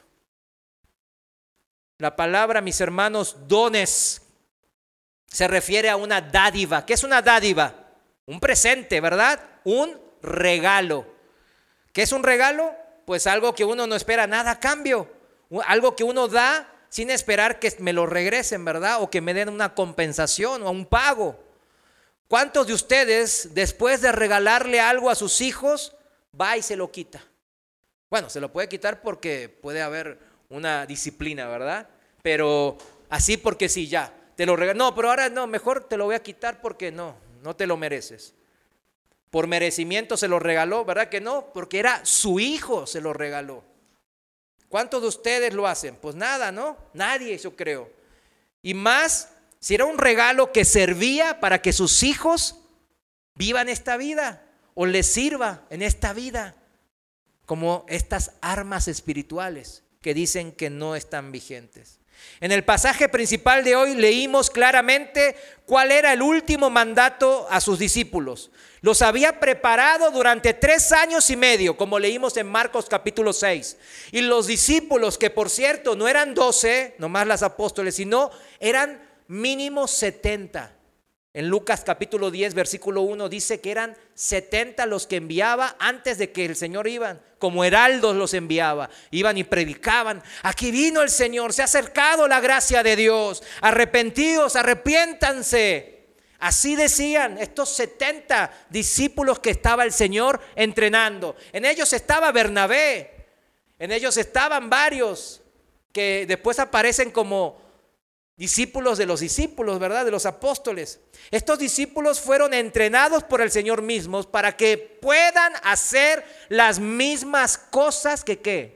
La palabra, mis hermanos, dones, se refiere a una dádiva. ¿Qué es una dádiva? Un presente, ¿verdad? Un regalo. ¿Qué es un regalo? Pues algo que uno no espera nada a cambio, algo que uno da sin esperar que me lo regresen, ¿verdad? O que me den una compensación o un pago. ¿Cuántos de ustedes, después de regalarle algo a sus hijos, va y se lo quita? Bueno, se lo puede quitar porque puede haber una disciplina, ¿verdad? Pero así porque sí, ya, te lo regalo. No, pero ahora no, mejor te lo voy a quitar porque no, no te lo mereces. Por merecimiento se lo regaló, ¿verdad que no? Porque era su hijo, se lo regaló. ¿Cuántos de ustedes lo hacen? Pues nada, ¿no? Nadie, yo creo. Y más, si era un regalo que servía para que sus hijos vivan esta vida o les sirva en esta vida, como estas armas espirituales que dicen que no están vigentes. En el pasaje principal de hoy leímos claramente cuál era el último mandato a sus discípulos. Los había preparado durante tres años y medio, como leímos en Marcos capítulo seis. Y los discípulos, que por cierto no eran doce, nomás las apóstoles, sino eran mínimo setenta. En Lucas capítulo diez, versículo uno, dice que eran setenta los que enviaba antes de que el Señor iban. Como heraldos los enviaba. Iban y predicaban. Aquí vino el Señor, se ha acercado la gracia de Dios. Arrepentidos, arrepiéntanse. Así decían estos setenta discípulos que estaba el Señor entrenando. En ellos estaba Bernabé. En ellos estaban varios que después aparecen como discípulos de los discípulos, ¿verdad? De los apóstoles. Estos discípulos fueron entrenados por el Señor mismo para que puedan hacer las mismas cosas que ¿qué?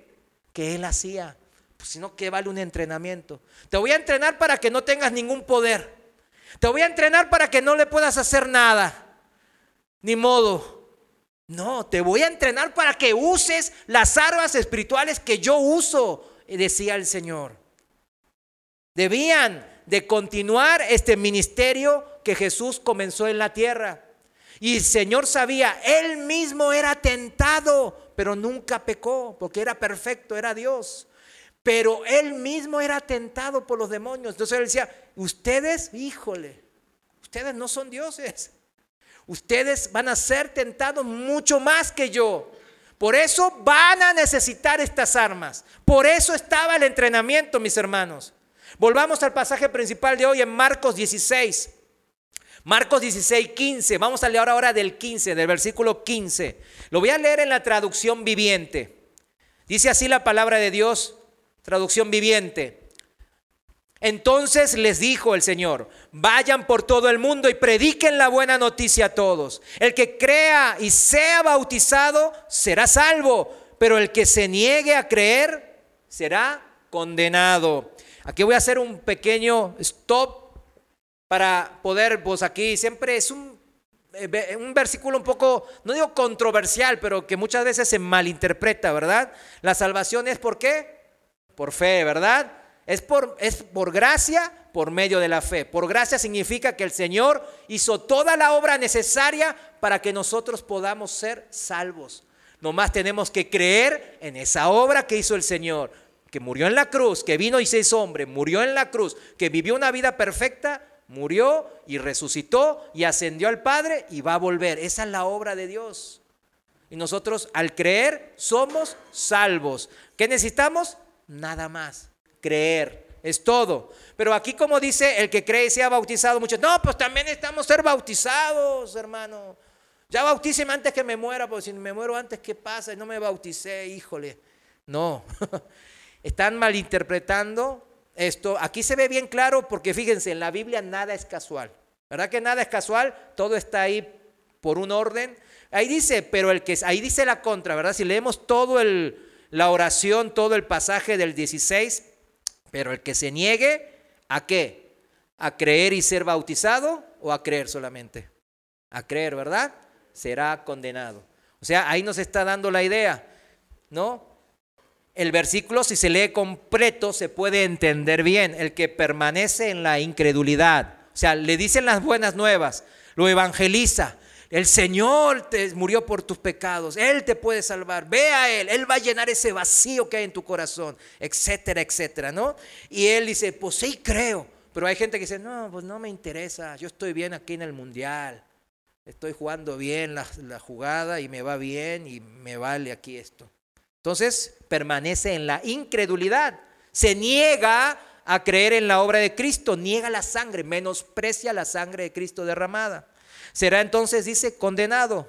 que él hacía. Pues si no, ¿qué vale un entrenamiento? Te voy a entrenar para que no tengas ningún poder. Te voy a entrenar para que no le puedas hacer nada. Ni modo. No, te voy a entrenar para que uses las armas espirituales que yo uso, decía el Señor. Debían de continuar este ministerio que Jesús comenzó en la tierra. Y el Señor sabía, Él mismo era tentado, pero nunca pecó, porque era perfecto, era Dios. Pero Él mismo era tentado por los demonios. Entonces Él decía, ustedes, híjole, ustedes no son dioses. Ustedes van a ser tentados mucho más que yo. Por eso van a necesitar estas armas. Por eso estaba el entrenamiento, mis hermanos. Volvamos al pasaje principal de hoy en Marcos dieciséis. Marcos dieciséis, quince. Vamos a leer ahora del quince, del versículo quince. Lo voy a leer en la traducción viviente. Dice así la palabra de Dios, traducción viviente. Entonces les dijo el Señor, vayan por todo el mundo y prediquen la buena noticia a todos. El que crea y sea bautizado será salvo, pero el que se niegue a creer será condenado. Aquí voy a hacer un pequeño stop para poder, pues aquí siempre es un, un versículo un poco, no digo controversial, pero que muchas veces se malinterpreta, ¿verdad? La salvación es ¿por qué? Por fe, ¿verdad? Es por, es por gracia, por medio de la fe. Por gracia significa que el Señor hizo toda la obra necesaria para que nosotros podamos ser salvos. Nomás tenemos que creer en esa obra que hizo el Señor, que murió en la cruz, que vino y se hizo hombre, murió en la cruz, que vivió una vida perfecta, murió y resucitó y ascendió al Padre y va a volver. Esa es la obra de Dios. Y nosotros al creer somos salvos. ¿Qué necesitamos? Nada más. Creer, es todo. Pero aquí como dice, el que cree y sea bautizado, muchos, no, pues también necesitamos ser bautizados, hermano. Ya bautíceme antes que me muera, porque si me muero antes, ¿qué pasa? No me bauticé, híjole. No, están malinterpretando esto. Aquí se ve bien claro porque fíjense, en la Biblia nada es casual. ¿Verdad que nada es casual? Todo está ahí por un orden. Ahí dice, pero el que, ahí dice la contra, ¿verdad? Si leemos todo el, la oración, todo el pasaje del dieciséis, pero el que se niegue, ¿a qué? ¿A creer y ser bautizado o a creer solamente? A creer, ¿verdad? Será condenado. O sea, ahí nos está dando la idea, ¿no? El versículo, si se lee completo, se puede entender bien. El que permanece en la incredulidad, o sea, le dicen las buenas nuevas, lo evangeliza. El Señor te murió por tus pecados, Él te puede salvar, ve a Él, Él va a llenar ese vacío que hay en tu corazón, etcétera, etcétera, ¿no? Y Él dice, pues sí creo, pero hay gente que dice, no, pues no me interesa, yo estoy bien aquí en el mundial, estoy jugando bien la, la jugada y me va bien y me vale aquí esto. Entonces permanece en la incredulidad, se niega a creer en la obra de Cristo, niega la sangre, menosprecia la sangre de Cristo derramada. Será entonces, dice, condenado.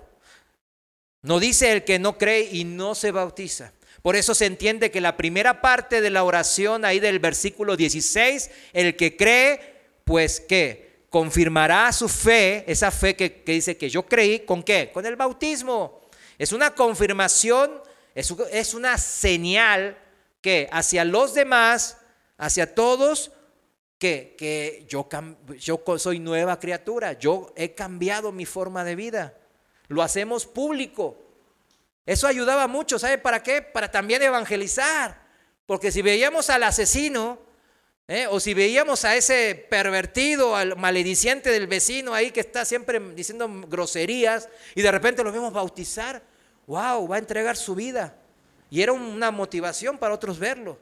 No dice el que no cree y no se bautiza. Por eso se entiende que la primera parte de la oración ahí del versículo dieciséis, el que cree, pues ¿qué? Confirmará su fe, esa fe que, que dice que yo creí, ¿con qué? Con el bautismo. Es una confirmación, es, es una señal que hacia los demás, hacia todos, Que, que yo, yo soy nueva criatura, yo he cambiado mi forma de vida, lo hacemos público. Eso ayudaba mucho, ¿sabe para qué? Para también evangelizar, porque si veíamos al asesino, ¿eh? o si veíamos a ese pervertido, al malediciente del vecino ahí que está siempre diciendo groserías y de repente lo vemos bautizar, wow, va a entregar su vida. Y era una motivación para otros verlo.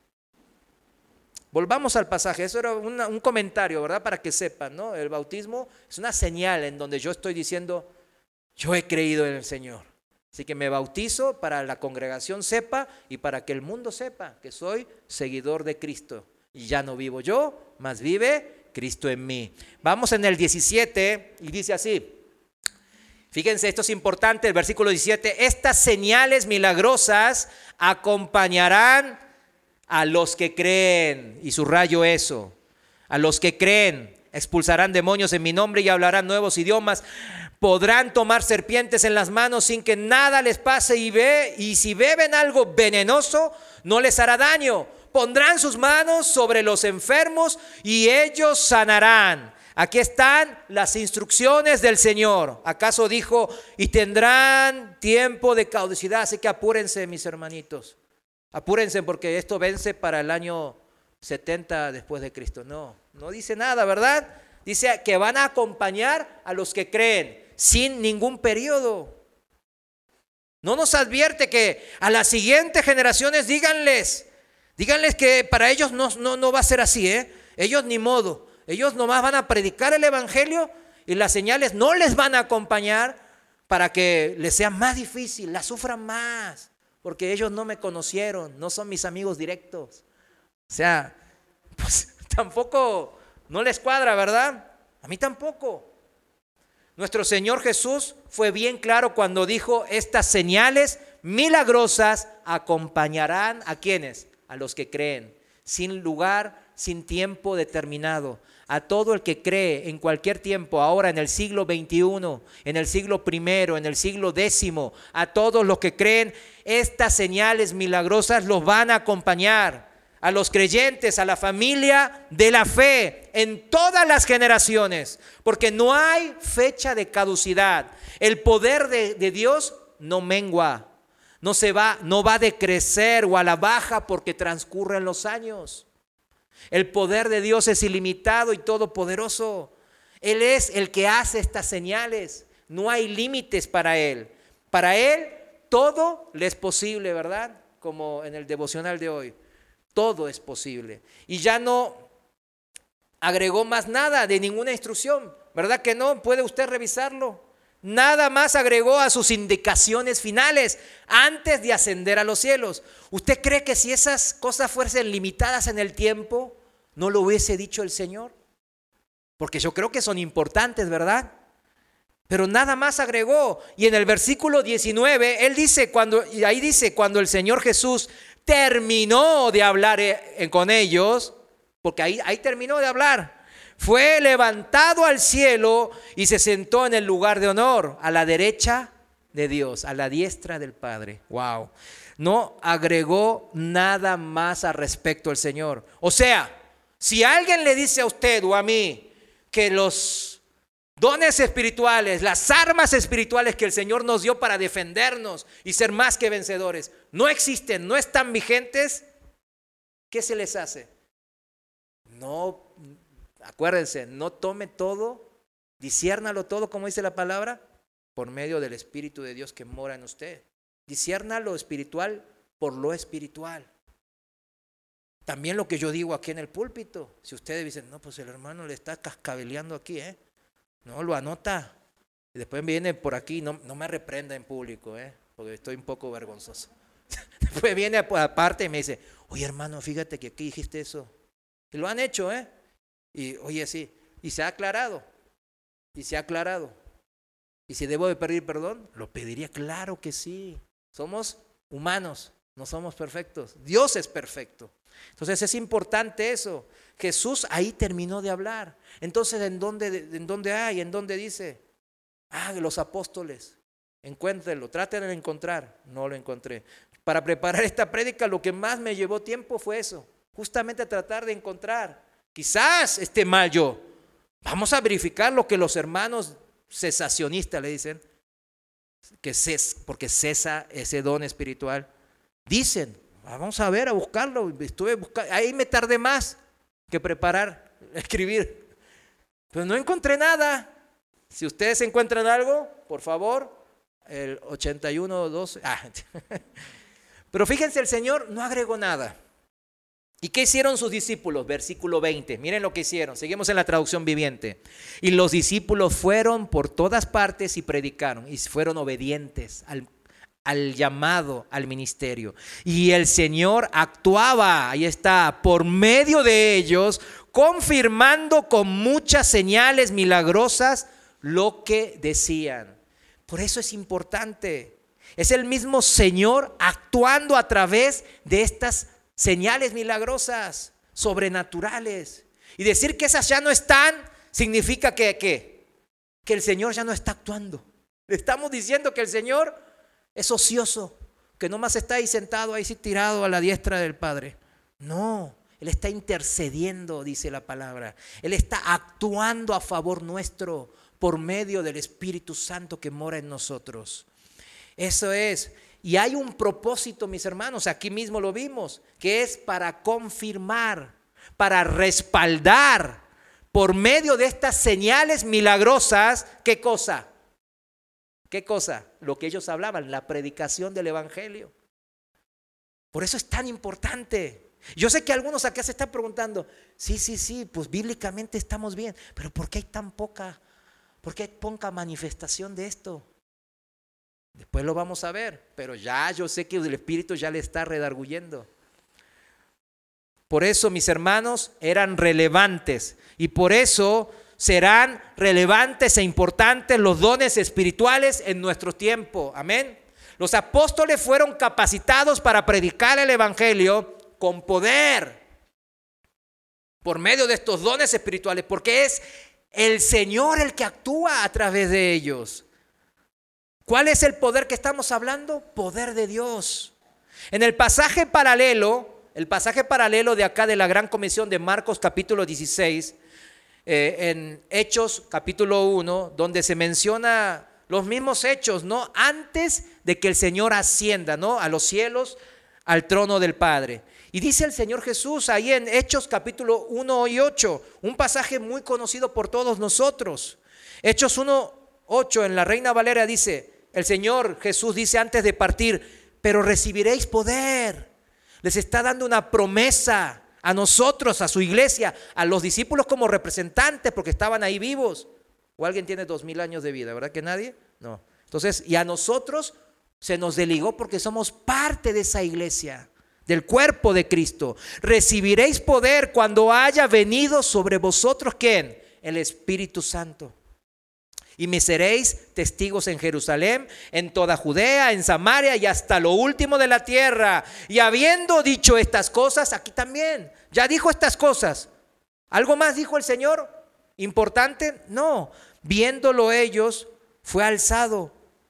Volvamos al pasaje, eso era una, un comentario, ¿verdad? Para que sepan, ¿no? El bautismo es una señal en donde yo estoy diciendo, yo he creído en el Señor. Así que me bautizo para la congregación sepa y para que el mundo sepa que soy seguidor de Cristo. Y ya no vivo yo, mas vive Cristo en mí. Vamos en el diecisiete y dice así. Fíjense, esto es importante, el versículo diecisiete. Estas señales milagrosas acompañarán a los que creen, y subrayo eso, a los que creen. expulsarán demonios en mi nombre y hablarán nuevos idiomas. Podrán tomar serpientes en las manos sin que nada les pase y ve, y si beben algo venenoso, no les hará daño. Pondrán sus manos sobre los enfermos y ellos sanarán. Aquí están las instrucciones del Señor. ¿Acaso dijo, y tendrán tiempo de caducidad? Así que apúrense, mis hermanitos. Apúrense porque esto vence para el año setenta después de Cristo. No, no dice nada, ¿verdad? Dice que van a acompañar a los que creen sin ningún periodo. No nos advierte que a las siguientes generaciones díganles, díganles que para ellos no, no, no va a ser así, ¿eh? Ellos ni modo. Ellos nomás van a predicar el evangelio y las señales no les van a acompañar para que les sea más difícil, la sufran más, porque ellos no me conocieron, no son mis amigos directos. O sea, pues tampoco no les cuadra, ¿verdad? A mí tampoco. Nuestro Señor Jesús fue bien claro cuando dijo, estas señales milagrosas acompañarán a quienes, a los que creen, sin lugar, sin tiempo determinado. A todo el que cree en cualquier tiempo, ahora en el siglo veintiuno, en el siglo primero, en el siglo décimo, a todos los que creen, estas señales milagrosas los van a acompañar. A los creyentes, a la familia de la fe, en todas las generaciones, porque no hay fecha de caducidad. El poder de, de Dios no mengua, no se va, no va a decrecer o a la baja porque transcurren los años. El poder de Dios es ilimitado y todopoderoso. Él es el que hace estas señales. No hay límites para Él. Para Él todo le es posible, ¿verdad? Como en el devocional de hoy. Todo es posible. Y ya no agregó más nada de ninguna instrucción, ¿verdad que no? Puede usted revisarlo. Nada más agregó a sus indicaciones finales antes de ascender a los cielos. ¿Usted cree que si esas cosas fuesen limitadas en el tiempo, no lo hubiese dicho el Señor? Porque yo creo que son importantes, ¿verdad? Pero nada más agregó. Y en el versículo diecinueve, él dice, cuando, y ahí dice, cuando el Señor Jesús terminó de hablar con ellos, porque ahí, ahí terminó de hablar, fue levantado al cielo y se sentó en el lugar de honor, a la derecha de Dios, a la diestra del Padre. Wow. No agregó nada más al respecto al Señor. O sea, si alguien le dice a usted o a mí que los dones espirituales, las armas espirituales que el Señor nos dio para defendernos y ser más que vencedores, no existen, no están vigentes, ¿qué se les hace? No, acuérdense, no tome todo, disciérnalo todo, como dice la palabra, por medio del Espíritu de Dios que mora en usted. Discierna lo espiritual por lo espiritual. También lo que yo digo aquí en el púlpito, si ustedes dicen, no, pues el hermano le está cascabeleando aquí, ¿eh? No, lo anota. Y después viene por aquí, no, no me reprenda en público, ¿eh? Porque estoy un poco vergonzoso. Después viene aparte y me dice, oye hermano, fíjate que aquí dijiste eso. Y lo han hecho, ¿eh? Y oye, sí. Y se ha aclarado. Y se ha aclarado. Y si debo de pedir perdón, lo pediría, claro que sí. Somos humanos, no somos perfectos. Dios es perfecto. Entonces es importante eso. Jesús ahí terminó de hablar. Entonces, ¿en dónde, en dónde hay? ¿En dónde dice? Ah, los apóstoles. Encuéntrenlo, traten de encontrar. No lo encontré. Para preparar esta prédica, lo que más me llevó tiempo fue eso. Justamente tratar de encontrar. Quizás esté mal yo. Vamos a verificar lo que los hermanos cesacionistas le dicen. Que ces, porque cesa ese don espiritual. Dicen. Vamos a ver, a buscarlo. Estuve buscando, ahí me tardé más que preparar, escribir. Pero no encontré nada. Si ustedes encuentran algo, por favor, el ochenta y uno doce. Ah. Pero fíjense, el Señor no agregó nada. ¿Y qué hicieron sus discípulos? Versículo veinte. Miren lo que hicieron. Seguimos en la traducción viviente. Y los discípulos fueron por todas partes y predicaron. Y fueron obedientes al al llamado al ministerio. Y el Señor actuaba, ahí está, por medio de ellos, confirmando con muchas señales milagrosas lo que decían. Por eso es importante. Es el mismo Señor actuando a través de estas señales milagrosas, sobrenaturales. Y decir que esas ya no están, significa que, que, que el Señor ya no está actuando. Le estamos diciendo que el Señor es ocioso, que nomás está ahí sentado, ahí sí tirado a la diestra del Padre. No, Él está intercediendo, dice la palabra. Él está actuando a favor nuestro por medio del Espíritu Santo que mora en nosotros. Eso es. Y hay un propósito, mis hermanos, aquí mismo lo vimos, que es para confirmar, para respaldar por medio de estas señales milagrosas. ¿Qué cosa? ¿Qué cosa? Lo que ellos hablaban, la predicación del Evangelio. Por eso es tan importante. Yo sé que algunos acá se están preguntando, sí, sí, sí, pues bíblicamente estamos bien, pero ¿por qué hay tan poca, por qué hay poca manifestación de esto? Después lo vamos a ver, pero ya yo sé que el Espíritu ya le está redarguyendo. Por eso, mis hermanos, eran relevantes y por eso serán relevantes e importantes los dones espirituales en nuestro tiempo. Amén. Los apóstoles fueron capacitados para predicar el Evangelio con poder por medio de estos dones espirituales, porque es el Señor el que actúa a través de ellos. ¿Cuál es el poder que estamos hablando? Poder de Dios. En el pasaje paralelo, el pasaje paralelo de acá de la Gran Comisión de Marcos capítulo dieciséis, eh, en Hechos capítulo uno, donde se menciona los mismos hechos, ¿no? Antes de que el Señor ascienda, ¿no? A los cielos, al trono del Padre. Y dice el Señor Jesús ahí en Hechos capítulo uno y ocho, un pasaje muy conocido por todos nosotros. Hechos uno, ocho en la Reina Valera dice, el Señor Jesús dice antes de partir, pero recibiréis poder. Les está dando una promesa a nosotros, a su iglesia, a los discípulos como representantes, porque estaban ahí vivos. ¿O alguien tiene dos mil años de vida? ¿Verdad que nadie? No. Entonces, y a nosotros se nos delegó porque somos parte de esa iglesia, del cuerpo de Cristo. Recibiréis poder cuando haya venido sobre vosotros, ¿quién? El Espíritu Santo. Y me seréis testigos en Jerusalén, en toda Judea, en Samaria y hasta lo último de la tierra. Y habiendo dicho estas cosas, aquí también, ya dijo estas cosas. ¿Algo más dijo el Señor? ¿Importante? No. Viéndolo ellos, fue alzado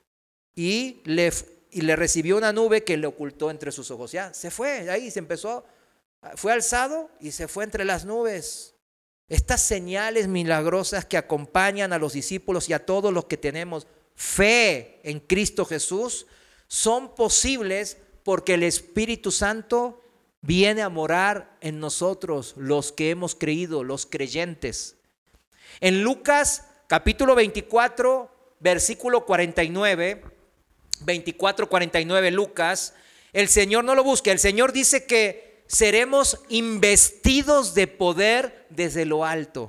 y le, y le recibió una nube que le ocultó entre sus ojos. Ya, se fue, ahí se empezó, fue alzado y se fue entre las nubes. Estas señales milagrosas que acompañan a los discípulos y a todos los que tenemos fe en Cristo Jesús son posibles porque el Espíritu Santo viene a morar en nosotros, los que hemos creído, los creyentes. En Lucas capítulo veinticuatro, versículo cuarenta y nueve, veinticuatro, cuarenta y nueve, Lucas, el Señor no lo busca, el Señor dice que seremos investidos de poder desde lo alto.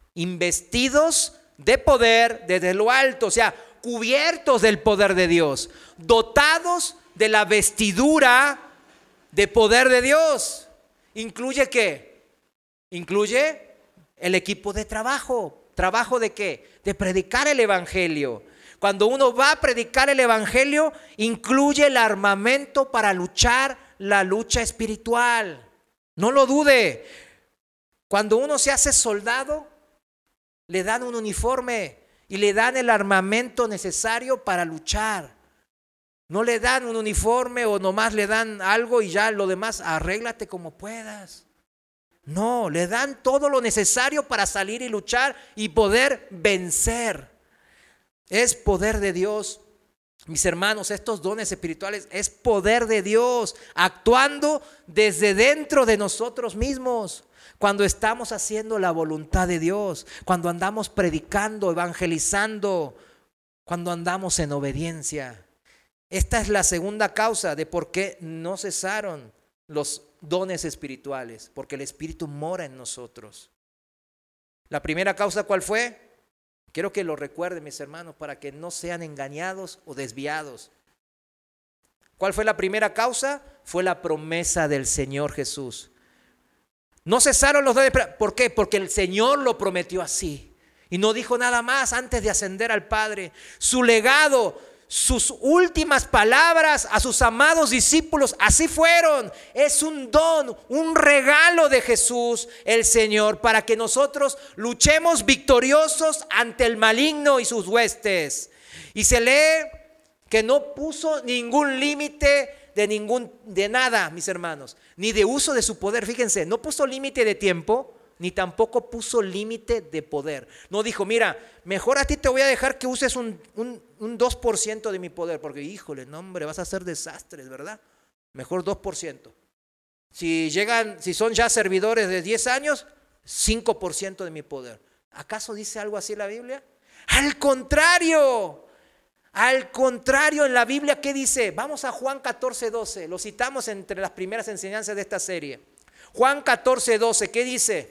Investidos de poder desde lo alto, o sea, cubiertos del poder de Dios, dotados de la vestidura de poder de Dios. ¿Incluye qué? Incluye el equipo de trabajo. ¿Trabajo de qué? De predicar el Evangelio. Cuando uno va a predicar el Evangelio, incluye el armamento para luchar la lucha espiritual. No lo dude. Cuando uno se hace soldado, le dan un uniforme y le dan el armamento necesario para luchar. No le dan un uniforme o nomás le dan algo y ya lo demás arréglate como puedas. No, le dan todo lo necesario para salir y luchar y poder vencer. Es poder de Dios. Mis hermanos, estos dones espirituales es poder de Dios actuando desde dentro de nosotros mismos. Cuando estamos haciendo la voluntad de Dios, cuando andamos predicando, evangelizando, cuando andamos en obediencia. Esta es la segunda causa de por qué no cesaron los dones espirituales, porque el Espíritu mora en nosotros. La primera causa, ¿cuál fue? Quiero que lo recuerden, mis hermanos, para que no sean engañados o desviados. ¿Cuál fue la primera causa? Fue la promesa del Señor Jesús. No cesaron los dones. ¿Por qué? Porque el Señor lo prometió así. Y no dijo nada más antes de ascender al Padre. Su legado, sus últimas palabras a sus amados discípulos así fueron. Es un don, un regalo de Jesús el Señor para que nosotros luchemos victoriosos ante el maligno y sus huestes. Y se lee que no puso ningún límite de ningún de nada, mis hermanos, ni de uso de su poder. Fíjense, no puso límite de tiempo, ni tampoco puso límite de poder. No dijo, mira, mejor a ti te voy a dejar que uses un, un, un dos por ciento de mi poder, porque híjole, no hombre, vas a hacer desastres, ¿verdad? Mejor dos por ciento. Si llegan, si son ya servidores de diez años, cinco por ciento de mi poder. ¿Acaso dice algo así la Biblia? Al contrario, al contrario, en la Biblia, ¿qué dice? Vamos a Juan catorce, doce, lo citamos entre las primeras enseñanzas de esta serie. Juan catorce, doce, ¿qué dice?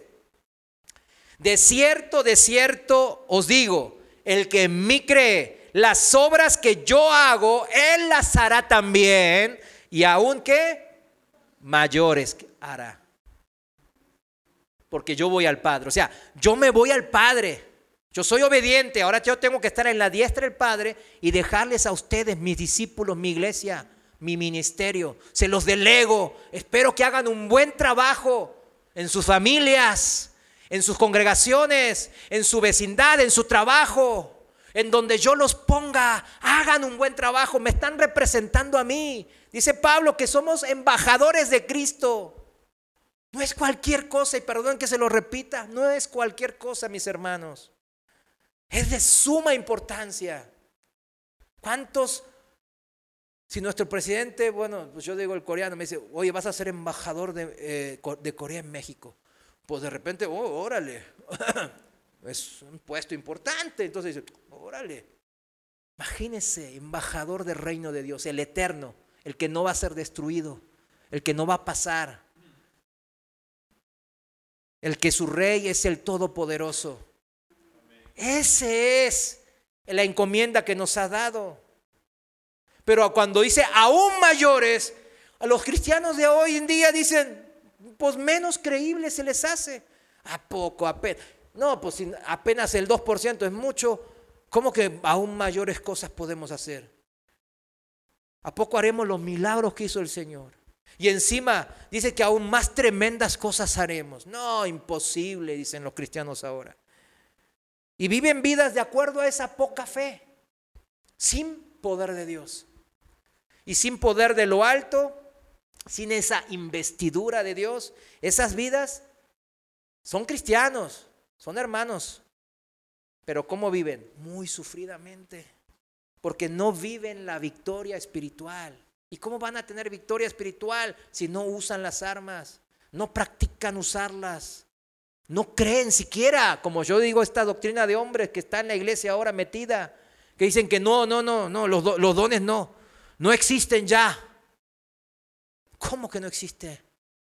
De cierto, de cierto os digo, el que en mí cree, las obras que yo hago, él las hará también, y aún que mayores hará. Porque yo voy al Padre, o sea, yo me voy al Padre, yo soy obediente, ahora yo tengo que estar en la diestra del Padre y dejarles a ustedes, mis discípulos, mi iglesia, mi ministerio, se los delego, espero que hagan un buen trabajo en sus familias, en sus congregaciones, en su vecindad, en su trabajo, en donde yo los ponga, hagan un buen trabajo, me están representando a mí. Dice Pablo que somos embajadores de Cristo. No es cualquier cosa, y perdón que se lo repita, no es cualquier cosa, mis hermanos. Es de suma importancia. ¿Cuántos? Si nuestro presidente, bueno, pues yo digo el coreano, me dice, oye, vas a ser embajador de, eh, de Corea en México. Pues de repente, oh, órale, es un puesto importante. Entonces dice, órale, imagínese, embajador del reino de Dios, el eterno, el que no va a ser destruido, el que no va a pasar, el que su rey es el todopoderoso. Ese es la encomienda que nos ha dado. Pero cuando dice aún mayores, a los cristianos de hoy en día dicen, pues menos creíble se les hace. ¿A poco? Apenas. No, pues si apenas el dos por ciento es mucho, ¿cómo que aún mayores cosas podemos hacer? ¿A poco haremos los milagros que hizo el Señor? Y encima dice que aún más tremendas cosas haremos. No, imposible, dicen los cristianos ahora. Y viven vidas de acuerdo a esa poca fe, sin poder de Dios. Y sin poder de lo alto, sin esa investidura de Dios, esas vidas son cristianos, son hermanos, pero ¿cómo viven? Muy sufridamente, porque no viven la victoria espiritual. ¿Y cómo van a tener victoria espiritual si no usan las armas, no practican usarlas, no creen siquiera? Como yo digo, esta doctrina de hombres que está en la iglesia ahora metida, que dicen que no, no, no, no, los, do, los dones no, no existen ya. ¿Cómo que no existe?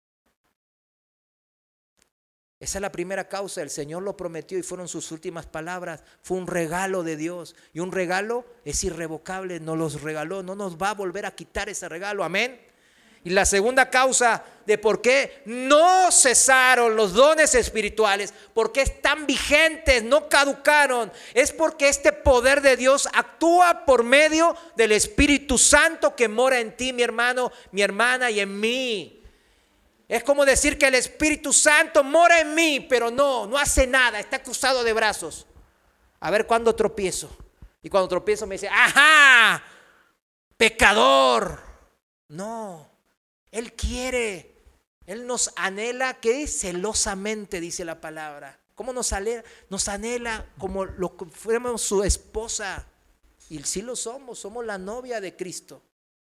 Esa es la primera causa, el Señor lo prometió y fueron sus últimas palabras, fue un regalo de Dios, y un regalo es irrevocable, nos los regaló, no nos va a volver a quitar ese regalo, amén. Y la segunda causa de por qué no cesaron los dones espirituales, por qué están vigentes, no caducaron, es porque este poder de Dios actúa por medio del Espíritu Santo que mora en ti, mi hermano, mi hermana, y en mí. Es como decir que el Espíritu Santo mora en mí, pero no, no hace nada, está cruzado de brazos. A ver cuándo tropiezo. Y cuando tropiezo me dice, ¡ajá! Pecador. No, Él quiere, Él nos anhela, que celosamente dice la palabra. ¿Cómo nos anhela? Nos anhela como lo que fuéramos su esposa. Y sí lo somos, somos la novia de Cristo.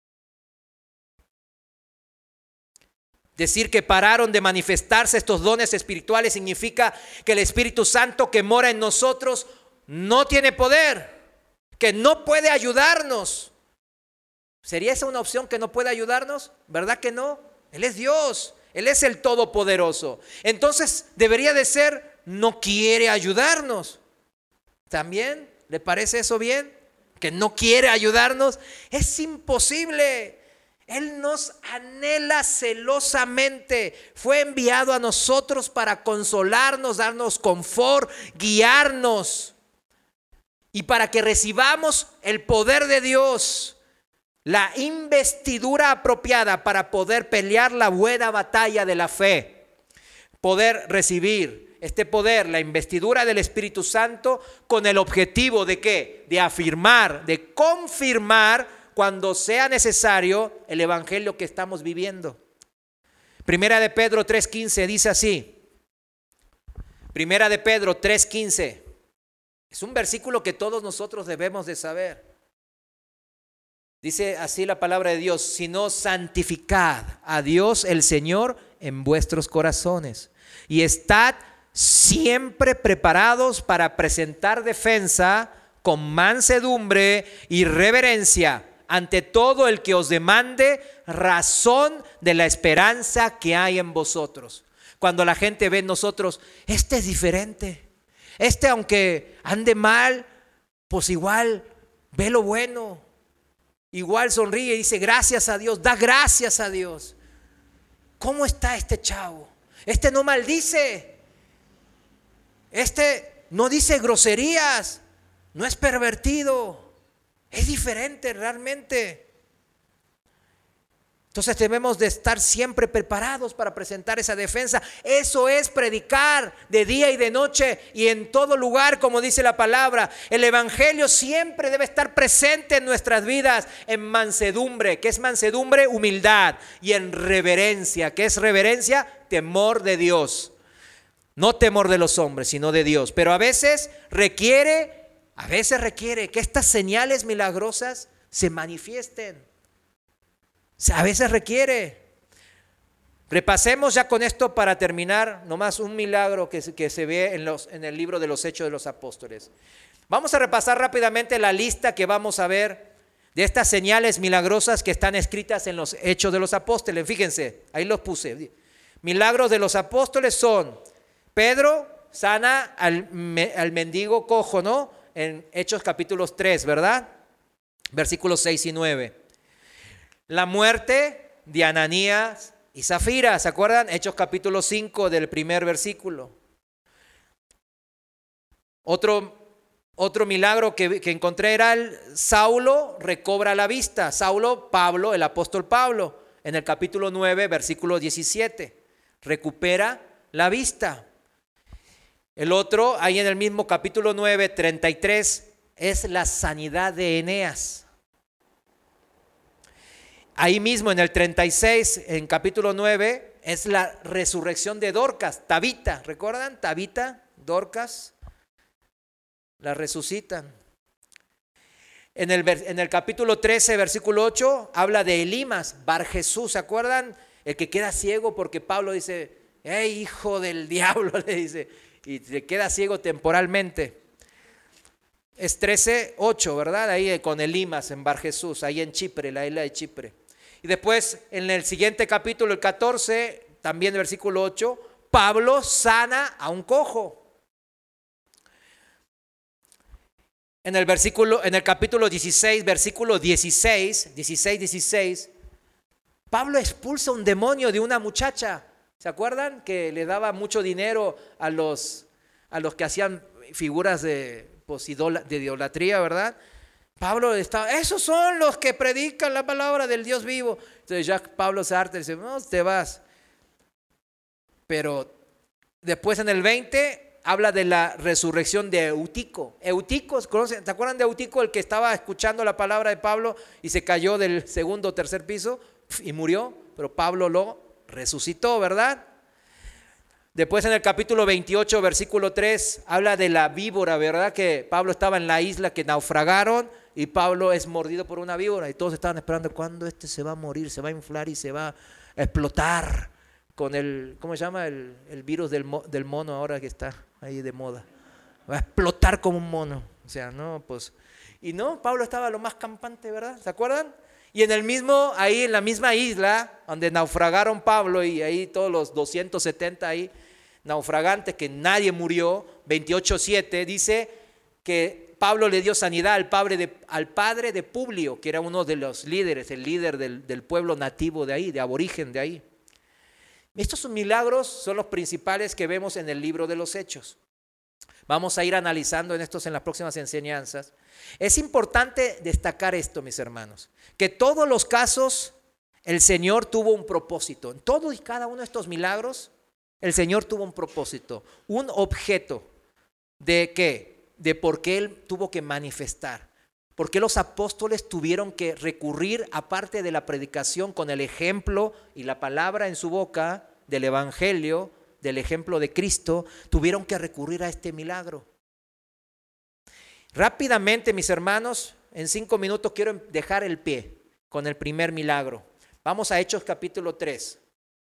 Decir que pararon de manifestarse estos dones espirituales significa que el Espíritu Santo que mora en nosotros no tiene poder, que no puede ayudarnos. ¿Sería esa una opción, que no puede ayudarnos? ¿Verdad que no? Él es Dios, Él es el Todopoderoso. Entonces debería de ser, no quiere ayudarnos. ¿También le parece eso bien? ¿Que no quiere ayudarnos? Es imposible. Él nos anhela celosamente. Fue enviado a nosotros para consolarnos, darnos confort, guiarnos. y para que recibamos el poder de Dios, la investidura apropiada para poder pelear la buena batalla de la fe, poder recibir este poder, la investidura del Espíritu Santo, con el objetivo de ¿qué? De afirmar, de confirmar cuando sea necesario el evangelio que estamos viviendo. Primera de Pedro tres quince dice así. Primera de Pedro tres quince. Es un versículo que todos nosotros debemos de saber. Dice así la palabra de Dios: sino santificad a Dios el Señor en vuestros corazones y estad siempre preparados para presentar defensa con mansedumbre y reverencia ante todo el que os demande razón de la esperanza que hay en vosotros. Cuando la gente ve en nosotros, este es diferente, este aunque ande mal, pues igual ve lo bueno, igual sonríe y dice gracias a Dios, da gracias a Dios. ¿Cómo está este chavo? Este no maldice, este no dice groserías, no es pervertido, es diferente realmente. Entonces debemos de estar siempre preparados para presentar esa defensa. Eso es predicar de día y de noche y en todo lugar, como dice la palabra. El evangelio siempre debe estar presente en nuestras vidas en mansedumbre. ¿Qué es mansedumbre? Humildad. Y en reverencia. ¿Qué es reverencia? Temor de Dios. No temor de los hombres, sino de Dios. Pero a veces requiere, a veces requiere que estas señales milagrosas se manifiesten. A veces requiere. Repasemos ya con esto para terminar, nomás un milagro que, que se ve en, los, en el libro de los Hechos de los Apóstoles. Vamos a repasar rápidamente la lista que vamos a ver de estas señales milagrosas que están escritas en los Hechos de los Apóstoles. Fíjense, ahí los puse. Milagros de los apóstoles son: Pedro sana al, al mendigo cojo, ¿no? En Hechos capítulos tres, ¿verdad? Versículos seis y nueve. La muerte de Ananías y Zafira, ¿se acuerdan? Hechos capítulo cinco del primer versículo. Otro, otro milagro que, que encontré era el Saulo recobra la vista. Saulo, Pablo, el apóstol Pablo, en el capítulo nueve, versículo diecisiete, recupera la vista. El otro, ahí en el mismo capítulo nueve, treinta y tres, es la sanidad de Eneas. Ahí mismo en el treinta y seis, en capítulo nueve, es la resurrección de Dorcas, Tabita, ¿recuerdan? Tabita, Dorcas, la resucitan. En el, en el capítulo trece, versículo ocho, habla de Elimas, Bar Jesús, ¿se acuerdan? El que queda ciego porque Pablo dice, ¡hey, hijo del diablo! Le dice, y se queda ciego temporalmente. Es trece, ocho, ¿verdad? Ahí con Elimas en Bar Jesús, ahí en Chipre, la isla de Chipre. Y después en el siguiente capítulo, el catorce, también el versículo ocho, Pablo sana a un cojo. En el versículo, en el capítulo dieciséis, versículo dieciséis, dieciséis, dieciséis, Pablo expulsa un demonio de una muchacha. ¿Se acuerdan? Que le daba mucho dinero a los, a los que hacían figuras de, pues, de idolatría, ¿verdad? Pablo estaba, esos son los que predican la palabra del Dios vivo. Entonces ya Pablo se harta y dice, no, te vas. Pero después en el veinte habla de la resurrección de Eutico. Eutico, ¿se acuerdan de Eutico, el que estaba escuchando la palabra de Pablo y se cayó del segundo o tercer piso y murió? Pero Pablo lo resucitó, ¿verdad? Después en el capítulo veintiocho, versículo tres, habla de la víbora, ¿verdad? Que Pablo estaba en la isla, que naufragaron y Pablo es mordido por una víbora y todos estaban esperando cuándo este se va a morir, se va a inflar y se va a explotar con el, ¿cómo se llama? El, el virus del, del mono ahora que está ahí de moda. Va a explotar como un mono. O sea, no, pues. Y no, Pablo estaba lo más campante, ¿verdad? ¿Se acuerdan? Y en el mismo, ahí en la misma isla donde naufragaron Pablo y ahí todos los doscientos setenta ahí naufragantes, que nadie murió, veintiocho siete, dice que Pablo le dio sanidad al padre de, al padre de Publio, que era uno de los líderes, el líder del, del pueblo nativo de ahí, de aborigen de ahí. Estos milagros son los principales que vemos en el libro de los Hechos. Vamos a ir analizando en estos en las próximas enseñanzas. Es importante destacar esto, mis hermanos, que todos los casos el Señor tuvo un propósito. En todos y cada uno de estos milagros, el Señor tuvo un propósito, un objeto de qué, de por qué Él tuvo que manifestar. ¿Por qué los apóstoles tuvieron que recurrir, aparte de la predicación con el ejemplo y la palabra en su boca del evangelio, del ejemplo de Cristo, tuvieron que recurrir a este milagro? Rápidamente, mis hermanos, en cinco minutos quiero dejar el pie con el primer milagro. Vamos a Hechos capítulo tres.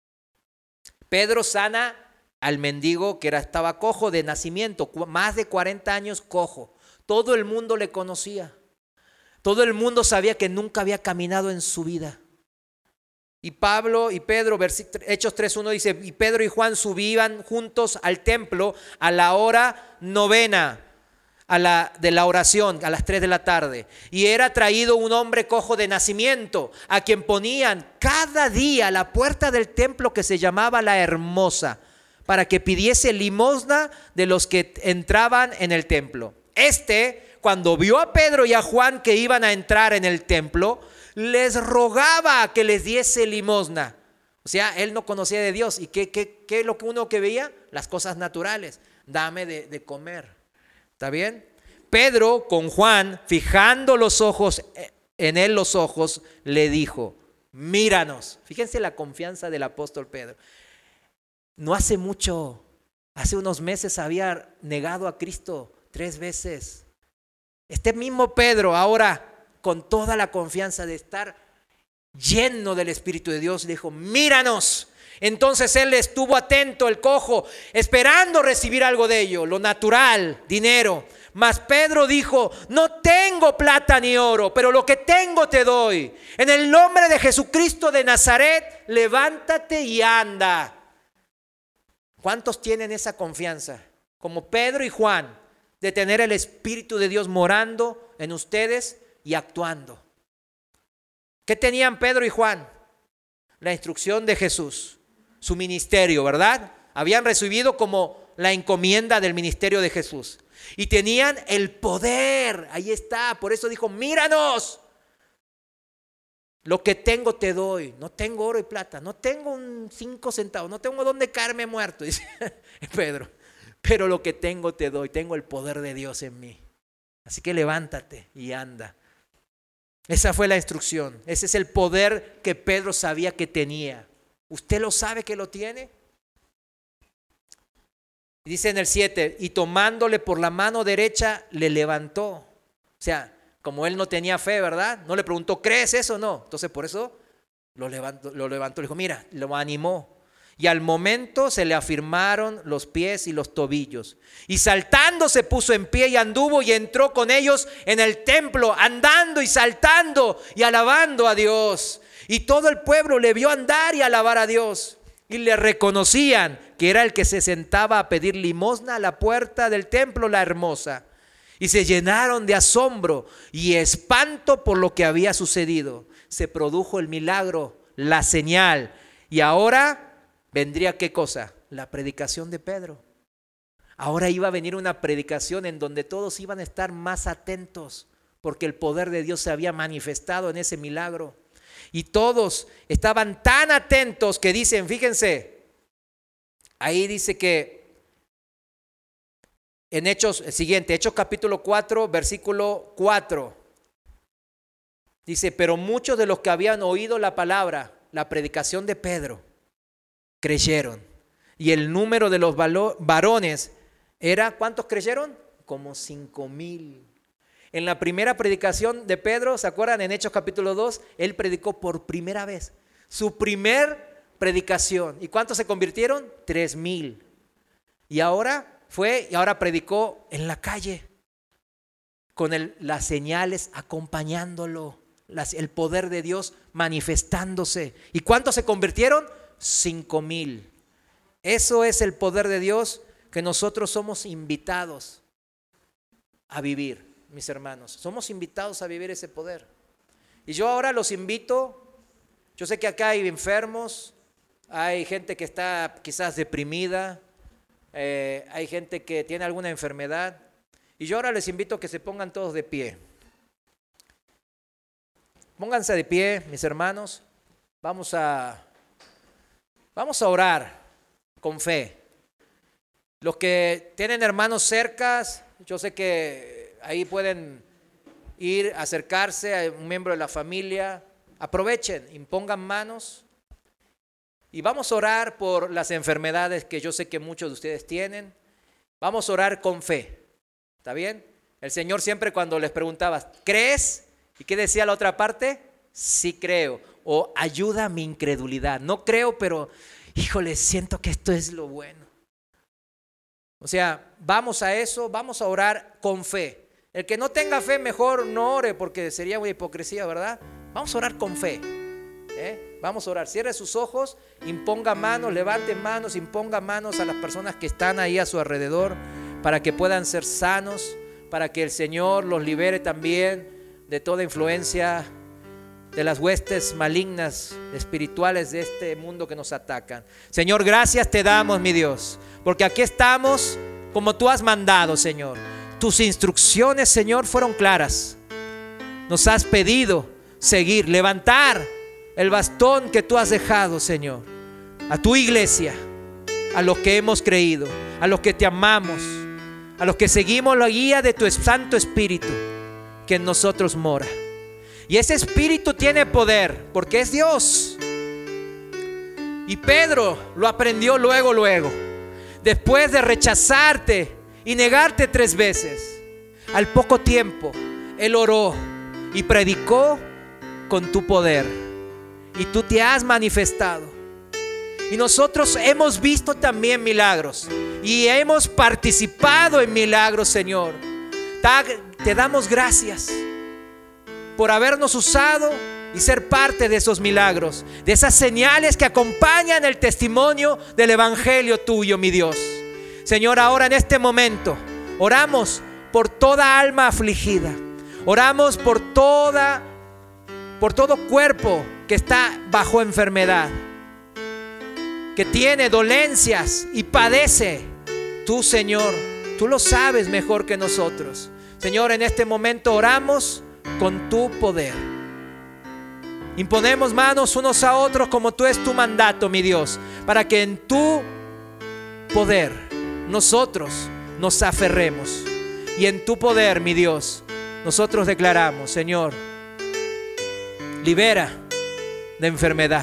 Pedro sana al mendigo que era, estaba cojo de nacimiento, más de cuarenta años cojo. Todo el mundo le conocía. Todo el mundo sabía que nunca había caminado en su vida. Y Pablo y Pedro, Hechos tres uno dice, y Pedro y Juan subían juntos al templo a la hora novena a la, de la oración, a las tres de la tarde. Y era traído un hombre cojo de nacimiento, a quien ponían cada día a la puerta del templo que se llamaba La Hermosa, para que pidiese limosna de los que entraban en el templo. Este, cuando vio a Pedro y a Juan que iban a entrar en el templo, les rogaba que les diese limosna. O sea, él no conocía de Dios. ¿Y qué, qué, qué es lo que uno que veía? Las cosas naturales. Dame de, de comer. ¿Está bien? Pedro con Juan, fijando los ojos en él los ojos, le dijo, míranos. Fíjense la confianza del apóstol Pedro. No hace mucho, hace unos meses había negado a Cristo tres veces. Este mismo Pedro ahora, con toda la confianza de estar lleno del Espíritu de Dios, dijo, míranos. Entonces él estuvo atento, el cojo, esperando recibir algo de ello, lo natural, dinero. Mas Pedro dijo, no tengo plata ni oro, pero lo que tengo te doy. En el nombre de Jesucristo de Nazaret, levántate y anda. ¿Cuántos tienen esa confianza? Como Pedro y Juan, de tener el Espíritu de Dios morando en ustedes y actuando. ¿Qué tenían Pedro y Juan? La instrucción de Jesús, su ministerio, ¿verdad? Habían recibido como la encomienda del ministerio de Jesús. Y tenían el poder, ahí está, por eso dijo, míranos. Lo que tengo te doy, no tengo oro y plata, no tengo un cinco centavos, no tengo dónde caerme muerto, dice Pedro. Pero lo que tengo te doy, tengo el poder de Dios en mí. Así que levántate y anda. Esa fue la instrucción, ese es el poder que Pedro sabía que tenía. ¿Usted lo sabe que lo tiene? Dice en el siete, y tomándole por la mano derecha, le levantó. O sea, como él no tenía fe, ¿verdad? No le preguntó, ¿crees eso o no? Entonces por eso lo levantó, lo levantó, le dijo, mira, lo animó. Y al momento se le afirmaron los pies y los tobillos. Y saltando se puso en pie y anduvo y entró con ellos en el templo, andando y saltando y alabando a Dios. Y todo el pueblo le vio andar y alabar a Dios. Y le reconocían que era el que se sentaba a pedir limosna a la puerta del templo, La Hermosa. Y se llenaron de asombro y espanto por lo que había sucedido. Se produjo el milagro, la señal. Y ahora vendría ¿qué cosa? La predicación de Pedro. Ahora iba a venir una predicación en donde todos iban a estar más atentos, porque el poder de Dios se había manifestado en ese milagro. Y todos estaban tan atentos que dicen, fíjense, ahí dice que en Hechos, el siguiente, Hechos capítulo cuatro, versículo cuatro, dice, pero muchos de los que habían oído la palabra, la predicación de Pedro, creyeron. Y el número de los varones era, ¿cuántos creyeron? Como cinco mil. En la primera predicación de Pedro, ¿se acuerdan? En Hechos capítulo dos, él predicó por primera vez. Su primer predicación. ¿Y cuántos se convirtieron? Tres mil. Y ahora fue, y ahora predicó en la calle, con el, las señales acompañándolo, las, el poder de Dios manifestándose. ¿Y cuántos se convirtieron? Cinco mil. Eso es el poder de Dios que nosotros somos invitados a vivir, mis hermanos. Somos invitados a vivir ese poder. Y yo ahora los invito, yo sé que acá hay enfermos, hay gente que está quizás deprimida, eh, hay gente que tiene alguna enfermedad. Y yo ahora les invito a que se pongan todos de pie. Pónganse de pie, mis hermanos. Vamos a, vamos a orar con fe. Los que tienen hermanos cercas, yo sé que ahí pueden ir, acercarse a un miembro de la familia. Aprovechen, impongan manos. Y vamos a orar por las enfermedades que yo sé que muchos de ustedes tienen. Vamos a orar con fe. ¿Está bien? El Señor siempre cuando les preguntaba, ¿crees? ¿Y qué decía la otra parte? Sí creo. O ayuda a mi incredulidad. No creo, pero híjole, siento que esto es lo bueno. O sea, vamos a eso, vamos a orar con fe. El que no tenga fe, mejor no ore, porque sería una hipocresía, ¿verdad? Vamos a orar con fe. ¿eh? Vamos a orar. Cierre sus ojos, imponga manos, levante manos, imponga manos a las personas que están ahí a su alrededor, para que puedan ser sanos, para que el Señor los libere también de toda influencia de las huestes malignas espirituales de este mundo que nos atacan. Señor, gracias te damos, mi Dios, porque aquí estamos como tú has mandado, Señor. Tus instrucciones, Señor, fueron claras. Nos has pedido seguir, levantar el bastón que tú has dejado, Señor, a tu iglesia, a los que hemos creído, a los que te amamos, a los que seguimos la guía de tu Santo Espíritu que en nosotros mora. Y ese Espíritu tiene poder porque es Dios. Y Pedro lo aprendió luego, luego. Después de rechazarte y negarte tres veces, al poco tiempo, él oró y predicó con tu poder. Y tú te has manifestado. Y nosotros hemos visto también milagros y hemos participado en milagros, Señor. Te damos gracias por habernos usado y ser parte de esos milagros, de esas señales que acompañan el testimonio del evangelio tuyo, mi Dios. Señor, ahora en este momento oramos por toda alma afligida. Oramos por toda, por todo cuerpo que está bajo enfermedad, que tiene dolencias y padece. Tú, Señor, tú lo sabes mejor que nosotros. Señor, en este momento oramos con tu poder. Imponemos manos unos a otros como tú es tu mandato, mi Dios, para que en tu poder nosotros nos aferremos. Y en tu poder, mi Dios, nosotros declaramos, Señor, libera de enfermedad.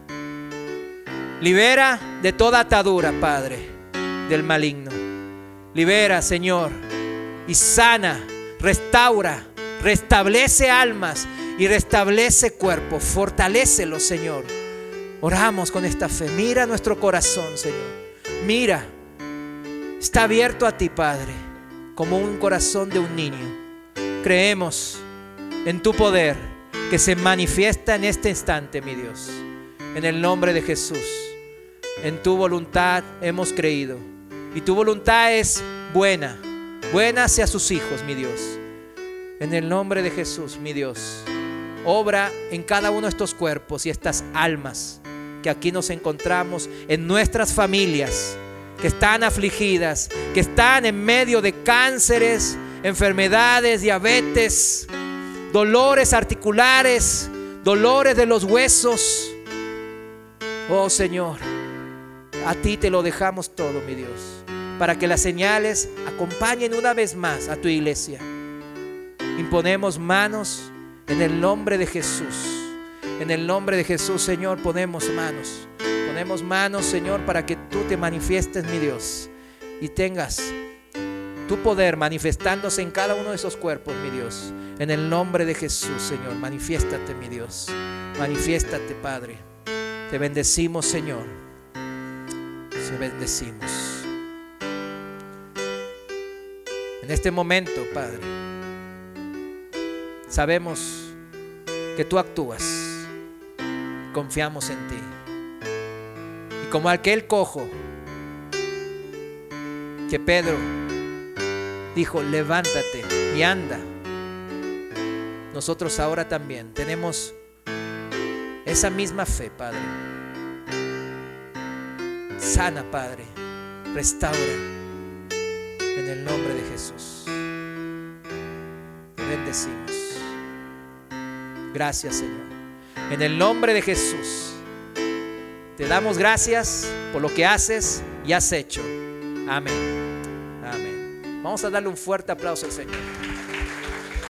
Libera de toda atadura, Padre, del maligno. Libera, Señor, y sana, restaura, restablece almas y restablece cuerpos. Fortalécelo, Señor. Oramos con esta fe. Mira nuestro corazón, Señor. Mira, está abierto a ti, Padre, como un corazón de un niño. Creemos en tu poder que se manifiesta en este instante, mi Dios. En el nombre de Jesús. En tu voluntad hemos creído. Y tu voluntad es buena. Buena hacia sus hijos, mi Dios. En el nombre de Jesús, mi Dios. Obra en cada uno de estos cuerpos y estas almas que aquí nos encontramos, en nuestras familias que están afligidas, que están en medio de cánceres, enfermedades, diabetes, dolores articulares, dolores de los huesos. Oh, Señor, a ti te lo dejamos todo, mi Dios, para que las señales acompañen una vez más a tu iglesia. Imponemos manos en el nombre de Jesús. En el nombre de Jesús, Señor, ponemos manos. Ponemos manos, Señor, para que tú te manifiestes, mi Dios, y tengas tu poder manifestándose en cada uno de esos cuerpos, mi Dios. En el nombre de Jesús, Señor, manifiéstate, mi Dios. Manifiéstate, Padre. Te bendecimos, Señor. Te bendecimos. En este momento, Padre, sabemos que tú actúas. Confiamos en ti. Y como aquel cojo que Pedro dijo, levántate y anda, nosotros ahora también tenemos esa misma fe, Padre. Sana, Padre. restaura en el nombre de Jesús. Te bendecimos. Gracias, Señor. En el nombre de Jesús te damos gracias por lo que haces y has hecho. Amén. Amén. Vamos a darle un fuerte aplauso al Señor.